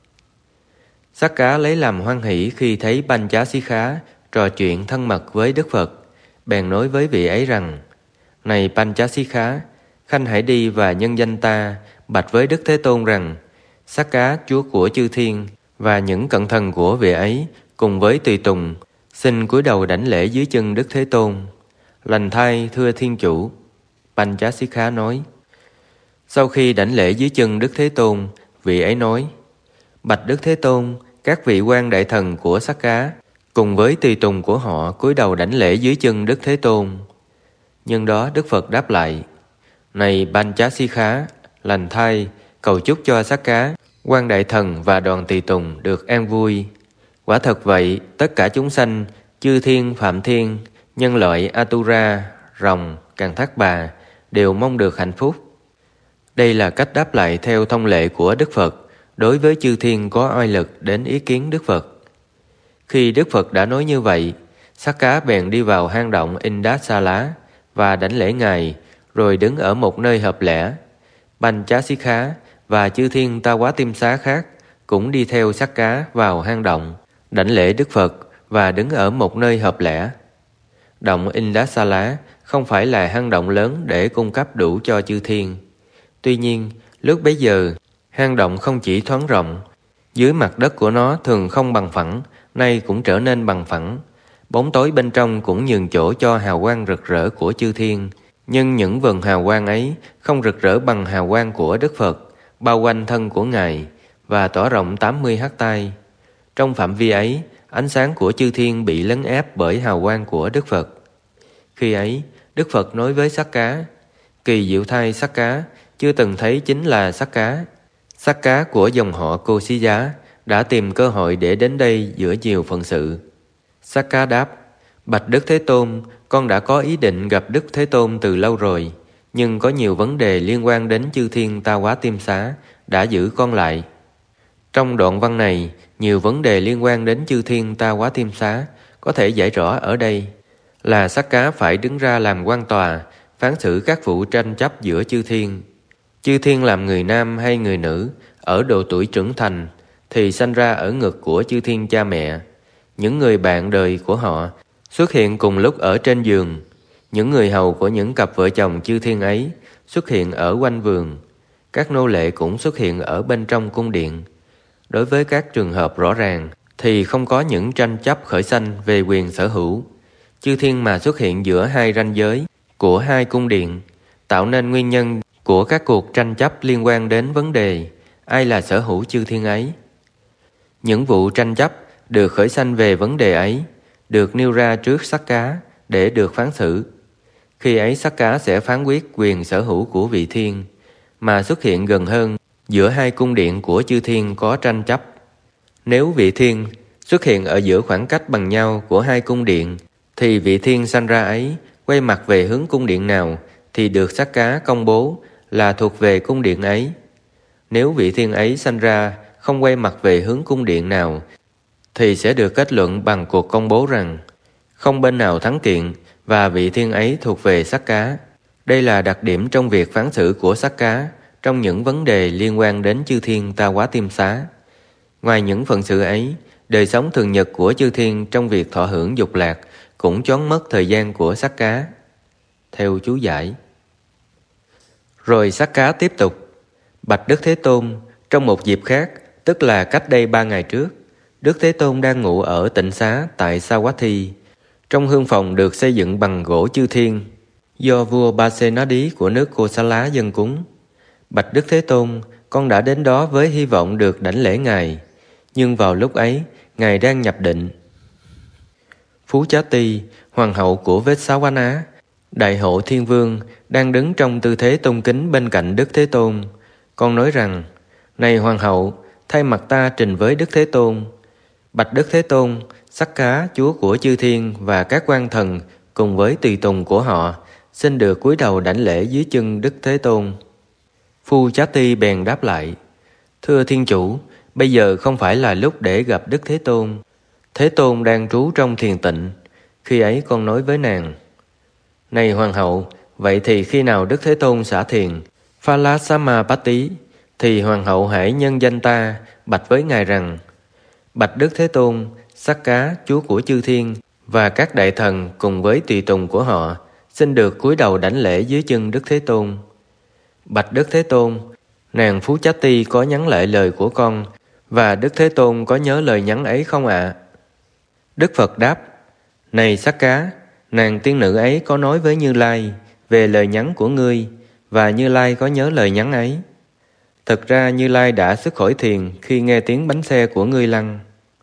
Sắc Cá lấy làm hoan hỷ khi thấy Banh Chá Xí Khá trò chuyện thân mật với Đức Phật, bèn nói với vị ấy rằng: Này Banh Chá Xí Khá, khanh hãy đi và nhân danh ta bạch với Đức Thế Tôn rằng: Sắc Cá, chúa của chư thiên, và những cận thần của vị ấy cùng với tùy tùng xin cúi đầu đảnh lễ dưới chân Đức Thế Tôn. Lành thay thưa thiên chủ. Banh Chá Xí Khá nói. Sau khi đảnh lễ dưới chân Đức Thế Tôn, vị ấy nói: Bạch Đức Thế Tôn, các vị quan đại thần của Sắc Cá cùng với tùy tùng của họ cúi đầu đảnh lễ dưới chân Đức Thế Tôn. Nhưng đó Đức Phật đáp lại: Này Banh Chá Xí Khá, lành thay, cầu chúc cho Sắc Cá, quan đại thần và đoàn tùy tùng được an vui. Quả thật vậy, tất cả chúng sanh, chư thiên, phạm thiên, nhân loại, Atura, rồng, Càn Thác Bà đều mong được hạnh phúc. Đây là cách đáp lại theo thông lệ của Đức Phật đối với chư thiên có oai lực đến ý kiến Đức Phật. Khi Đức Phật đã nói như vậy, Sắc Cá bèn đi vào hang động Indásala và đảnh lễ Ngài, rồi đứng ở một nơi hợp lẽ. Banh Chá Xí Khá và chư thiên Ta Quá Tiêm Xá khác cũng đi theo Sắc Cá vào hang động, đảnh lễ Đức Phật và đứng ở một nơi hợp lẽ. Động Indásala không phải là hang động lớn để cung cấp đủ cho chư thiên. Tuy nhiên, lúc bấy giờ, hang động không chỉ thoáng rộng, dưới mặt đất của nó thường không bằng phẳng, nay cũng trở nên bằng phẳng. Bóng tối bên trong cũng nhường chỗ cho hào quang rực rỡ của chư thiên, nhưng những vầng hào quang ấy không rực rỡ bằng hào quang của Đức Phật, bao quanh thân của Ngài và tỏa rộng tám mươi hecta. Trong phạm vi ấy, ánh sáng của chư thiên bị lấn áp bởi hào quang của Đức Phật. Khi ấy, Đức Phật nói với Sắc Cá: Kỳ diệu thay Sắc Cá, chưa từng thấy chính là Sắc Cá. Sắc Cá của dòng họ Cô Xí Giá đã tìm cơ hội để đến đây giữa nhiều phận sự. Sắc Cá đáp: Bạch Đức Thế Tôn, con đã có ý định gặp Đức Thế Tôn từ lâu rồi, nhưng có nhiều vấn đề liên quan đến chư thiên Ta Quá Tiêm Xá đã giữ con lại. Trong đoạn văn này, nhiều vấn đề liên quan đến chư thiên Ta Quá Tiêm Xá có thể giải rõ ở đây là Sắc Cá phải đứng ra làm quan tòa, phán xử các vụ tranh chấp giữa chư thiên. Chư thiên làm người nam hay người nữ, ở độ tuổi trưởng thành, thì sanh ra ở ngực của chư thiên cha mẹ. Những người bạn đời của họ xuất hiện cùng lúc ở trên giường. Những người hầu của những cặp vợ chồng chư thiên ấy xuất hiện ở quanh vườn. Các nô lệ cũng xuất hiện ở bên trong cung điện. Đối với các trường hợp rõ ràng thì không có những tranh chấp khởi sanh về quyền sở hữu. Chư thiên mà xuất hiện giữa hai ranh giới của hai cung điện, tạo nên nguyên nhân của các cuộc tranh chấp liên quan đến vấn đề ai là sở hữu chư thiên ấy. Những vụ tranh chấp được khởi sanh về vấn đề ấy được nêu ra trước Sắc Cá để được phán xử. Khi ấy Sắc Cá sẽ phán quyết quyền sở hữu của vị thiên mà xuất hiện gần hơn giữa hai cung điện của chư thiên có tranh chấp. Nếu vị thiên xuất hiện ở giữa khoảng cách bằng nhau của hai cung điện, thì vị thiên sanh ra ấy quay mặt về hướng cung điện nào thì được Sắc Cá công bố là thuộc về cung điện ấy. Nếu vị thiên ấy sanh ra không quay mặt về hướng cung điện nào thì sẽ được kết luận bằng cuộc công bố rằng không bên nào thắng kiện và vị thiên ấy thuộc về Sắc Cá. Đây là đặc điểm trong việc phán xử của Sắc Cá trong những vấn đề liên quan đến chư thiên Ta Quá Tiêm Xá. Ngoài những phận sự ấy, đời sống thường nhật của chư thiên trong việc thọ hưởng dục lạc cũng choán mất thời gian của Sắc Cá. Theo chú giải. Rồi Sắc Cá tiếp tục: Bạch Đức Thế Tôn, trong một dịp khác, tức là cách đây ba ngày trước, Đức Thế Tôn đang ngủ ở tịnh xá tại Savatthi, trong hương phòng được xây dựng bằng gỗ chư thiên, do vua Pasenadi của nước Kosala dâng cúng. Bạch Đức Thế Tôn, con đã đến đó với hy vọng được đảnh lễ Ngài, nhưng vào lúc ấy, Ngài đang nhập định. Phú Chá Ti, hoàng hậu của Vết-xá-quá-ná, đại hộ thiên vương, đang đứng trong tư thế tôn kính bên cạnh Đức Thế Tôn. Con nói rằng: Này hoàng hậu, thay mặt ta trình với Đức Thế Tôn. Bạch Đức Thế Tôn, Sắc Cá, chúa của chư thiên và các quan thần cùng với tùy tùng của họ xin được cúi đầu đảnh lễ dưới chân Đức Thế Tôn. Phu Chá Ti bèn đáp lại: Thưa thiên chủ, bây giờ không phải là lúc để gặp Đức Thế Tôn. Thế Tôn đang trú trong thiền tịnh. Khi ấy con nói với nàng: Này hoàng hậu, vậy thì khi nào Đức Thế Tôn xả thiền Phalassamapatti, thì hoàng hậu hãy nhân danh ta, bạch với ngài rằng: Bạch Đức Thế Tôn, Sắc Cá, chúa của chư thiên, và các đại thần cùng với tùy tùng của họ xin được cúi đầu đảnh lễ dưới chân Đức Thế Tôn. Bạch Đức Thế Tôn, nàng Phú Chá Ti có nhắn lại lời của con, và Đức Thế Tôn có nhớ lời nhắn ấy không ạ? À? Đức Phật đáp: Này Sắc Cá, nàng tiên nữ ấy có nói với Như Lai về lời nhắn của ngươi, và Như Lai có nhớ lời nhắn ấy. Thực ra Như Lai đã xuất khỏi thiền khi nghe tiếng bánh xe của ngươi lăn.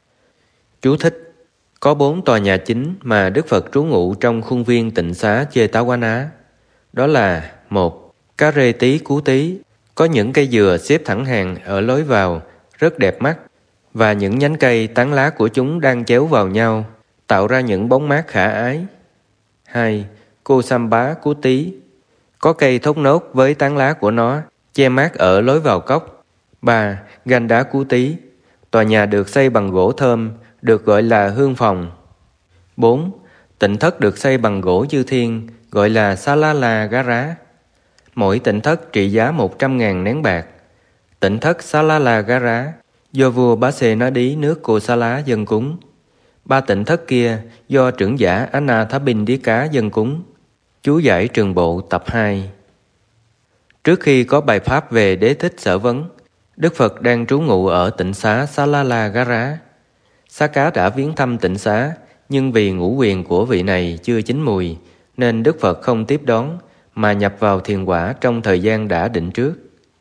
Chú thích: Có bốn tòa nhà chính mà Đức Phật trú ngụ trong khuôn viên tịnh xá Jetavana. Đó là: một. Cá rê tí cú tí, có những cây dừa xếp thẳng hàng ở lối vào, rất đẹp mắt, và những nhánh cây tán lá của chúng đang chéo vào nhau, tạo ra những bóng mát khả ái. Hai. Cô Sambá cú tí, có cây thốt nốt với tán lá của nó, che mát ở lối vào cốc. Ba. Ganh đá cú tí, tòa nhà được xây bằng gỗ thơm, được gọi là hương phòng. Bốn. Tịnh thất được xây bằng gỗ chư thiên, gọi là Salalagara. Mỗi tịnh thất trị giá một trăm ngàn nén bạc. Tịnh thất Salalagara do vua Bá Xê Ná Đí nước Cô Sa Lá dâng cúng. Ba tịnh thất kia do trưởng giả Anathapindika dâng cúng. Chú giải Trường Bộ tập hai. Trước khi có bài pháp về Đế Thích Sở Vấn, Đức Phật đang trú ngụ ở tịnh xá Salalagara. Sắc Cá đã viếng thăm tịnh xá, nhưng vì ngũ quyền của vị này chưa chín mùi, nên Đức Phật không tiếp đón, mà nhập vào thiền quả trong thời gian đã định trước.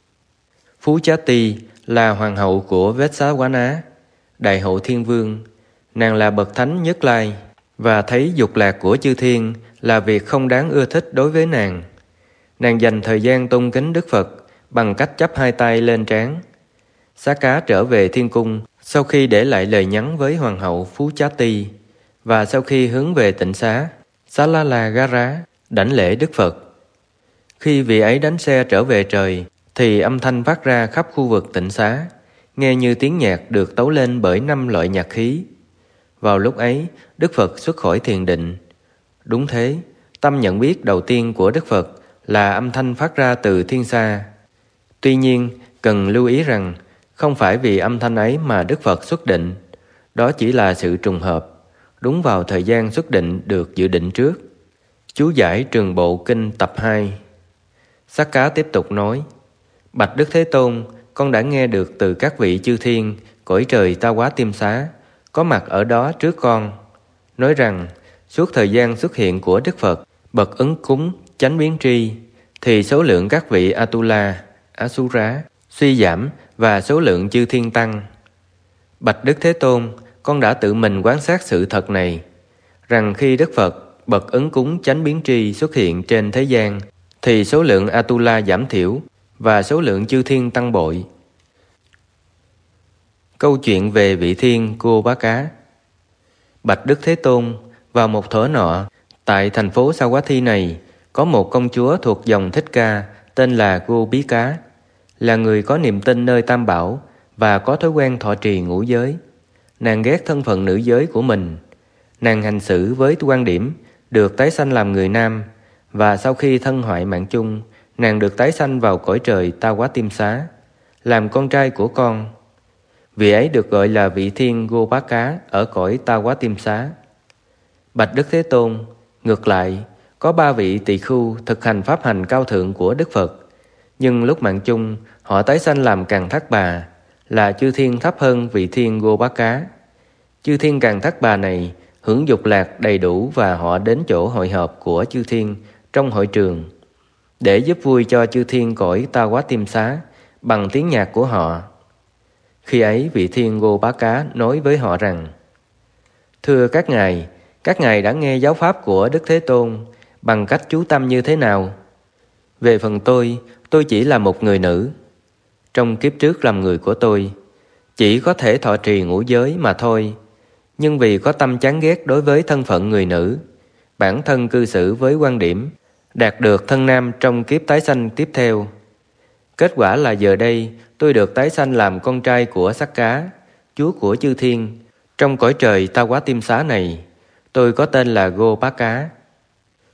Phú Chá Ti là hoàng hậu của Vetsavana, đại hậu thiên vương. Nàng là bậc thánh nhất lai, và thấy dục lạc của chư thiên là việc không đáng ưa thích đối với nàng. Nàng dành thời gian tôn kính Đức Phật bằng cách chắp hai tay lên trán. Sắc Cá trở về thiên cung sau khi để lại lời nhắn với hoàng hậu Phú Chá Ti, và sau khi hướng về tịnh xá Salalagara đảnh lễ Đức Phật. Khi vị ấy đánh xe trở về trời, thì âm thanh phát ra khắp khu vực tịnh xá, nghe như tiếng nhạc được tấu lên bởi năm loại nhạc khí. Vào lúc ấy, Đức Phật xuất khỏi thiền định. Đúng thế, tâm nhận biết đầu tiên của Đức Phật là âm thanh phát ra từ thiên xa. Tuy nhiên, cần lưu ý rằng không phải vì âm thanh ấy mà Đức Phật xuất định. Đó chỉ là sự trùng hợp, đúng vào thời gian xuất định được dự định trước. Chú giải Trường Bộ Kinh tập hai. Sắc Cá tiếp tục nói: Bạch Đức Thế Tôn, con đã nghe được từ các vị chư thiên cõi trời Ta Quá Tiêm Xá có mặt ở đó trước con, nói rằng suốt thời gian xuất hiện của Đức Phật bậc ứng cúng chánh biến tri, thì số lượng các vị Atula, Asura suy giảm, và số lượng chư thiên tăng. Bạch Đức Thế Tôn, con đã tự mình quan sát sự thật này, rằng khi Đức Phật bậc ứng cúng chánh biến tri xuất hiện trên thế gian, thì số lượng Atula giảm thiểu và số lượng chư thiên tăng bội. Câu chuyện về vị thiên Gopaka. Bạch Đức Thế Tôn, vào một thuở nọ, tại thành phố Sawathi này, có một công chúa thuộc dòng Thích Ca tên là Gopika, là người có niềm tin nơi Tam Bảo và có thói quen thọ trì ngũ giới. Nàng ghét thân phận nữ giới của mình. Nàng hành xử với quan điểm được tái sanh làm người nam, và sau khi thân hoại mạng chung, nàng được tái sanh vào cõi trời Ta Quá Tiêm Xá, làm con trai của con. Vị ấy được gọi là vị thiên Gopaka ở cõi Ta Quá Tiêm Xá. Bạch Đức Thế Tôn, ngược lại, có ba vị tỳ khưu thực hành pháp hành cao thượng của Đức Phật, nhưng lúc mạng chung họ tái sanh làm Càn Thác Bà, là chư thiên thấp hơn vị thiên Gopaka. Chư thiên Càn Thác Bà này hưởng dục lạc đầy đủ, và họ đến chỗ hội họp của chư thiên trong hội trường để giúp vui cho chư thiên cõi Ta Quá Tiêm Xá bằng tiếng nhạc của họ. Khi ấy vị thiên Gopaka nói với họ rằng: Thưa các ngài, các ngài đã nghe giáo pháp của Đức Thế Tôn bằng cách chú tâm như thế nào? Về phần tôi, tôi chỉ là một người nữ. Trong kiếp trước làm người của tôi, chỉ có thể thọ trì ngũ giới mà thôi. Nhưng vì có tâm chán ghét đối với thân phận người nữ, bản thân cư xử với quan điểm đạt được thân nam trong kiếp tái sanh tiếp theo. Kết quả là giờ đây tôi được tái sanh làm con trai của Sắc Cá, chúa của chư thiên. Trong cõi trời Ta Quá Tiêm Xá này, tôi có tên là Gopaka.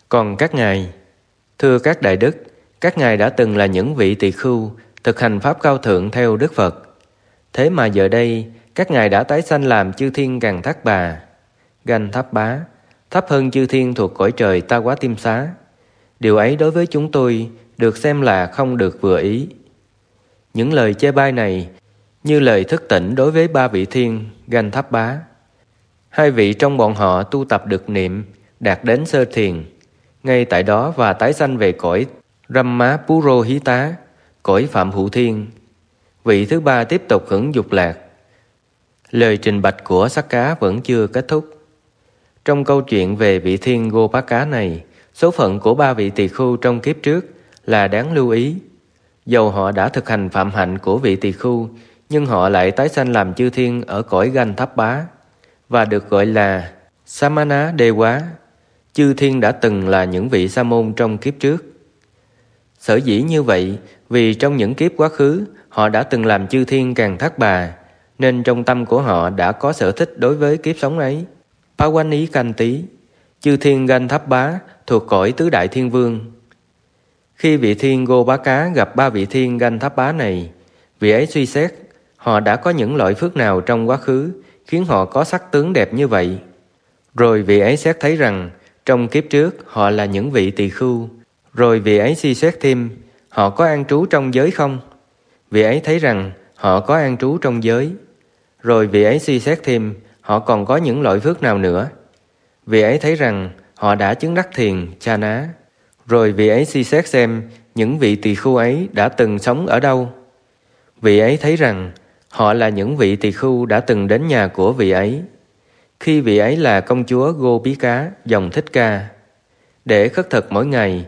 Còn các ngài, thưa các đại đức, các ngài đã từng là những vị tỳ khưu thực hành pháp cao thượng theo Đức Phật. Thế mà giờ đây, các ngài đã tái sanh làm chư thiên Gàn Thác Bà, Ganh Tháp Bá, thấp hơn chư thiên thuộc cõi trời Ta Quá Tiêm Xá. Điều ấy đối với chúng tôi được xem là không được vừa ý. Những lời chê bai này như lời thức tỉnh đối với ba vị thiên Ganh Tháp Bá. Hai vị trong bọn họ tu tập được niệm, đạt đến sơ thiền, ngay tại đó và tái sanh về cõi Ramma Purohita, cõi Phạm Hữu Thiên. Vị thứ ba tiếp tục hưởng dục lạc. Lời trình bạch của Sắc Cá vẫn chưa kết thúc. Trong câu chuyện về vị thiên Gopaka này, số phận của ba vị tỳ khưu trong kiếp trước là đáng lưu ý. Dầu họ đã thực hành phạm hạnh của vị tỳ khưu, nhưng họ lại tái sanh làm chư thiên ở cõi Ganh Tháp Bá và được gọi là Samana Đê Quá. Chư thiên đã từng là những vị sa môn trong kiếp trước. Sở dĩ như vậy, vì trong những kiếp quá khứ, họ đã từng làm chư thiên Gàn Thác Bà, nên trong tâm của họ đã có sở thích đối với kiếp sống ấy. Pawani Kanti, chư thiên Ganh Tháp Bá thuộc cõi tứ đại thiên vương. Khi vị thiên Gopaka gặp ba vị thiên Ganh Tháp Bá này, vị ấy suy xét họ đã có những loại phước nào trong quá khứ khiến họ có sắc tướng đẹp như vậy. Rồi vị ấy xét thấy rằng trong kiếp trước họ là những vị tỳ khưu. Rồi vị ấy suy xét thêm họ có an trú trong giới không? Vị ấy thấy rằng họ có an trú trong giới. Rồi vị ấy suy xét thêm họ còn có những loại phước nào nữa? Vị ấy thấy rằng họ đã chứng đắc thiền, cha ná. Rồi vị ấy suy xét xem những vị tỳ khưu ấy đã từng sống ở đâu. Vị ấy thấy rằng họ là những vị tỳ khưu đã từng đến nhà của vị ấy. Khi vị ấy là công chúa Gopika, dòng Thích Ca. Để khất thực mỗi ngày,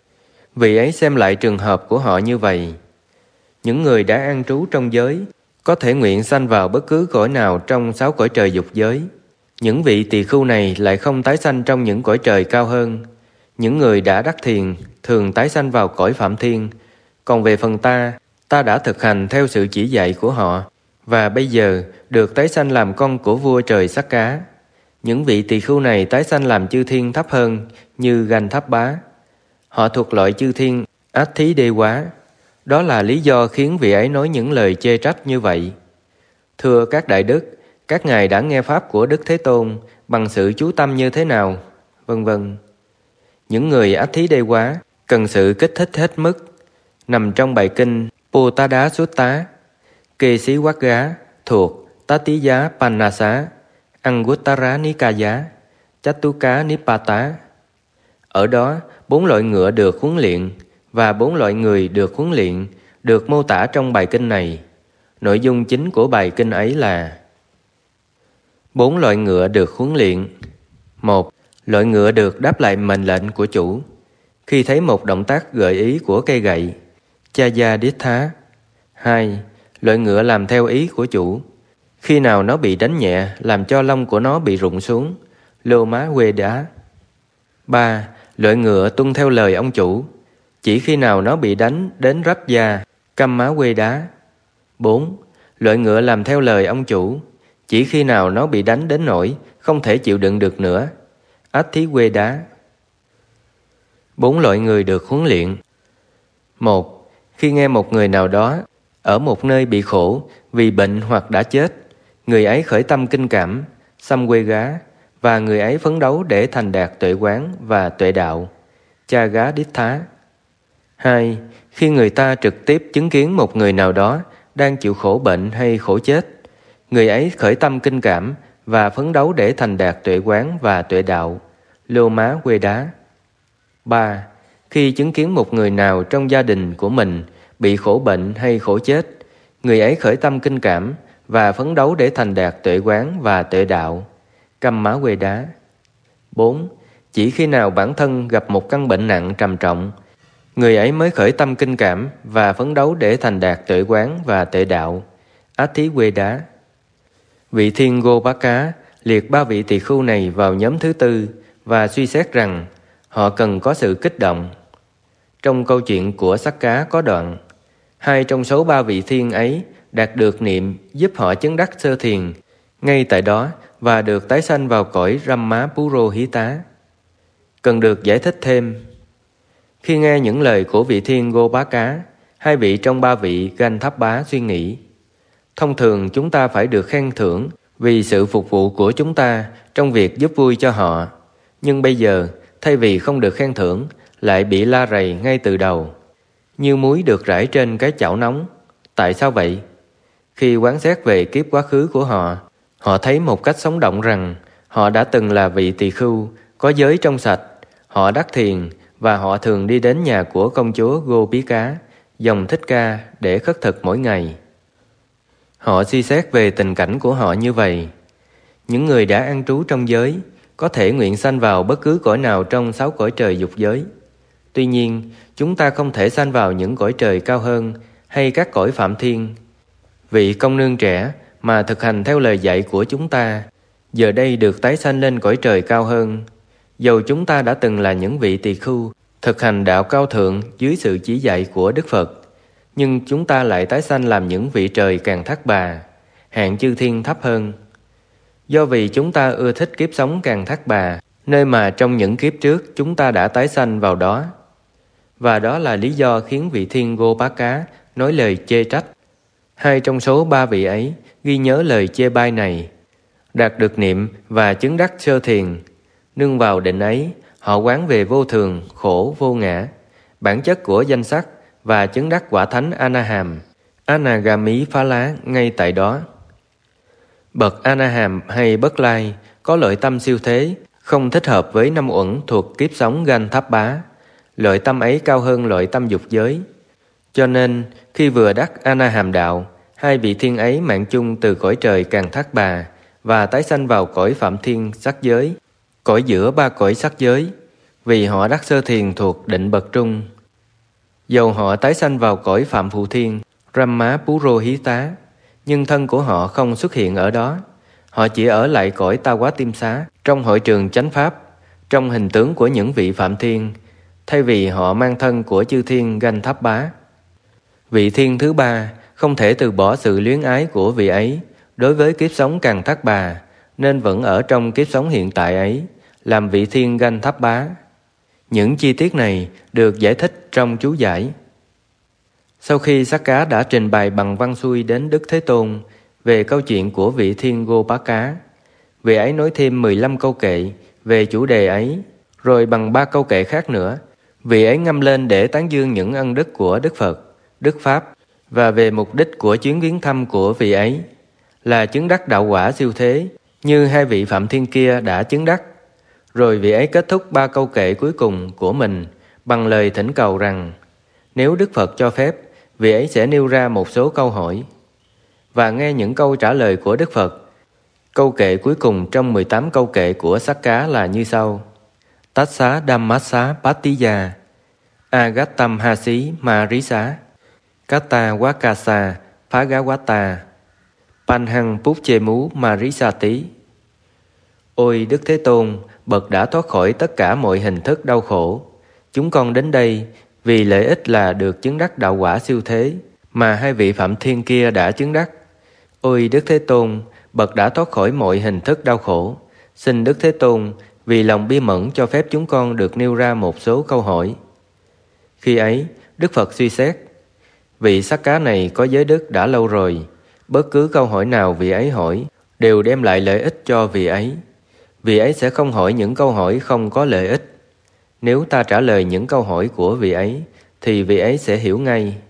vị ấy xem lại trường hợp của họ như vậy. Những người đã an trú trong giới có thể nguyện sanh vào bất cứ cõi nào trong sáu cõi trời dục giới. Những vị tỳ khưu này lại không tái sanh trong những cõi trời cao hơn. Những người đã đắc thiền thường tái sanh vào cõi Phạm Thiên. Còn về phần ta, ta đã thực hành theo sự chỉ dạy của họ, và bây giờ được tái sanh làm con của vua trời Sắc Cá. Những vị tỳ khưu này tái sanh làm chư thiên thấp hơn như Ganh Tháp Bá. Họ thuộc loại chư thiên Át Thí Đê Quá. Đó là lý do khiến vị ấy nói những lời chê trách như vậy. Thưa các đại đức, các ngài đã nghe pháp của Đức Thế Tôn bằng sự chú tâm như thế nào, vân vân. Những người Át Thí Đê Quá cần sự kích thích hết mức. Nằm trong bài kinh Potada Sutta, Kê Xí Quát Gá thuộc Tát-tí Giá Pannasa, Anguttara Nikaya, Chattuka Nipata. Ở đó, bốn loại ngựa được huấn luyện và bốn loại người được huấn luyện được mô tả trong bài kinh này. Nội dung chính của bài kinh ấy là bốn loại ngựa được huấn luyện. Một, loại ngựa được đáp lại mệnh lệnh của chủ. Khi thấy một động tác gợi ý của cây gậy, Chaya Dittha. Hai, loại ngựa làm theo ý của chủ. Khi nào nó bị đánh nhẹ làm cho lông của nó bị rụng xuống, Lô Má Quê Đá. Ba, loại ngựa tuân theo lời ông chủ. Chỉ khi nào nó bị đánh đến rách da, Căm Má Quê Đá. Bốn, loại ngựa làm theo lời ông chủ. Chỉ khi nào nó bị đánh đến nỗi không thể chịu đựng được nữa, Át Thí Quê Đá. Bốn loại người được huấn luyện. Một, khi nghe một người nào đó ở một nơi bị khổ vì bệnh hoặc đã chết, người ấy khởi tâm kinh cảm, xăm quê gá, và người ấy phấn đấu để thành đạt tuệ quán và tuệ đạo, cha gá đích thá. Hai, khi người ta trực tiếp chứng kiến một người nào đó đang chịu khổ bệnh hay khổ chết, người ấy khởi tâm kinh cảm và phấn đấu để thành đạt tuệ quán và tuệ đạo, lô má quê đá. Ba, khi chứng kiến một người nào trong gia đình của mình bị khổ bệnh hay khổ chết, người ấy khởi tâm kinh cảm và phấn đấu để thành đạt tuệ quán và tuệ đạo, căm má quê đá. Bốn, chỉ khi nào bản thân gặp một căn bệnh nặng trầm trọng, người ấy mới khởi tâm kinh cảm và phấn đấu để thành đạt tuệ quán và tuệ đạo, át thí quê đá. Vị thiên Gopaka liệt ba vị tỳ khưu này vào nhóm thứ tư và suy xét rằng họ cần có sự kích động. Trong câu chuyện của Sắc Cá có đoạn, hai trong số ba vị thiên ấy đạt được niệm giúp họ chứng đắc sơ thiền ngay tại đó và được tái sanh vào cõi Ramma Purohita. cần được giải thích thêm. Khi nghe những lời của vị thiên Gopaka, hai vị trong ba vị Gandhapa suy nghĩ. Thông thường chúng ta phải được khen thưởng vì sự phục vụ của chúng ta trong việc giúp vui cho họ. Nhưng bây giờ, thay vì không được khen thưởng, lại bị la rầy ngay từ đầu, như muối được rải trên cái chảo nóng. Tại sao vậy? Khi quán xét về kiếp quá khứ của họ, họ thấy một cách sống động rằng họ đã từng là vị tỳ khưu, có giới trong sạch, họ đắc thiền và họ thường đi đến nhà của công chúa Gopika, dòng Thích Ca để khất thực mỗi ngày. Họ suy xét về tình cảnh của họ như vậy. Những người đã an trú trong giới có thể nguyện sanh vào bất cứ cõi nào trong sáu cõi trời dục giới. Tuy nhiên, chúng ta không thể sanh vào những cõi trời cao hơn hay các cõi phạm thiên. Vị công nương trẻ mà thực hành theo lời dạy của chúng ta, giờ đây được tái sanh lên cõi trời cao hơn. Dầu chúng ta đã từng là những vị tỳ khưu, thực hành đạo cao thượng dưới sự chỉ dạy của Đức Phật, nhưng chúng ta lại tái sanh làm những vị trời càng thác bà, hạng chư thiên thấp hơn. Do vì chúng ta ưa thích kiếp sống càng thác bà, nơi mà trong những kiếp trước chúng ta đã tái sanh vào đó. Và đó là lý do khiến vị thiên Gopaka nói lời chê trách. Hai trong số ba vị ấy ghi nhớ lời chê bai này, đạt được niệm và chứng đắc sơ thiền. Nương vào định ấy, họ quán về vô thường, khổ, vô ngã, bản chất của danh sắc và chứng đắc quả thánh A-na-hàm, Anagami Phá Lá ngay tại đó. Bậc A-na-hàm hay Bất Lai có lợi tâm siêu thế, không thích hợp với năm uẩn thuộc kiếp sống Gandhapa. Lợi tâm ấy cao hơn lợi tâm dục giới. Cho nên, khi vừa đắc A-na-hàm đạo, hai vị thiên ấy mạng chung từ cõi trời Càng Thác Bà và tái sanh vào cõi Phạm Thiên sắc giới, cõi giữa ba cõi sắc giới, vì họ đắc sơ thiền thuộc định bậc trung. Dầu họ tái sanh vào cõi Phạm Phụ Thiên, Brahma Purohita, nhưng thân của họ không xuất hiện ở đó. Họ chỉ ở lại cõi Ta Quá Tim Xá, trong hội trường chánh pháp, trong hình tướng của những vị Phạm Thiên, thay vì họ mang thân của chư thiên Gandhapa. Vị thiên thứ ba không thể từ bỏ sự luyến ái của vị ấy đối với kiếp sống Càng Thác Bà, nên vẫn ở trong kiếp sống hiện tại ấy, làm vị thiên Gandhapa. Những chi tiết này được giải thích trong chú giải. Sau khi Sắc Cá đã trình bày bằng văn xuôi đến Đức Thế Tôn về câu chuyện của vị thiên Gopaka, vị ấy nói thêm mười lăm câu kệ về chủ đề ấy, rồi bằng ba câu kệ khác nữa, vị ấy ngâm lên để tán dương những ân đức của Đức Phật, Đức Pháp và về mục đích của chuyến viếng thăm của vị ấy là chứng đắc đạo quả siêu thế như hai vị Phạm Thiên kia đã chứng đắc. Rồi vị ấy kết thúc ba câu kệ cuối cùng của mình bằng lời thỉnh cầu rằng nếu Đức Phật cho phép, vị ấy sẽ nêu ra một số câu hỏi và nghe những câu trả lời của Đức Phật. Câu kệ cuối cùng trong mười tám câu kệ của Sắc Cá là như sau: Tassa Dhammassa Patiya Agattam Hasi Marisa Kata Wakasa Phagawata Panhang Puchemu Marisati. Ôi Đức Thế Tôn, bậc đã thoát khỏi tất cả mọi hình thức đau khổ, chúng con đến đây vì lợi ích là được chứng đắc đạo quả siêu thế mà hai vị Phạm Thiên kia đã chứng đắc. Ôi Đức Thế Tôn, bậc đã thoát khỏi mọi hình thức đau khổ, xin Đức Thế Tôn vì lòng bi mẫn cho phép chúng con được nêu ra một số câu hỏi. Khi ấy, Đức Phật suy xét, vị Sắc Cá này có giới đức đã lâu rồi, bất cứ câu hỏi nào vị ấy hỏi đều đem lại lợi ích cho vị ấy. Vị ấy sẽ không hỏi những câu hỏi không có lợi ích. Nếu ta trả lời những câu hỏi của vị ấy, thì vị ấy sẽ hiểu ngay.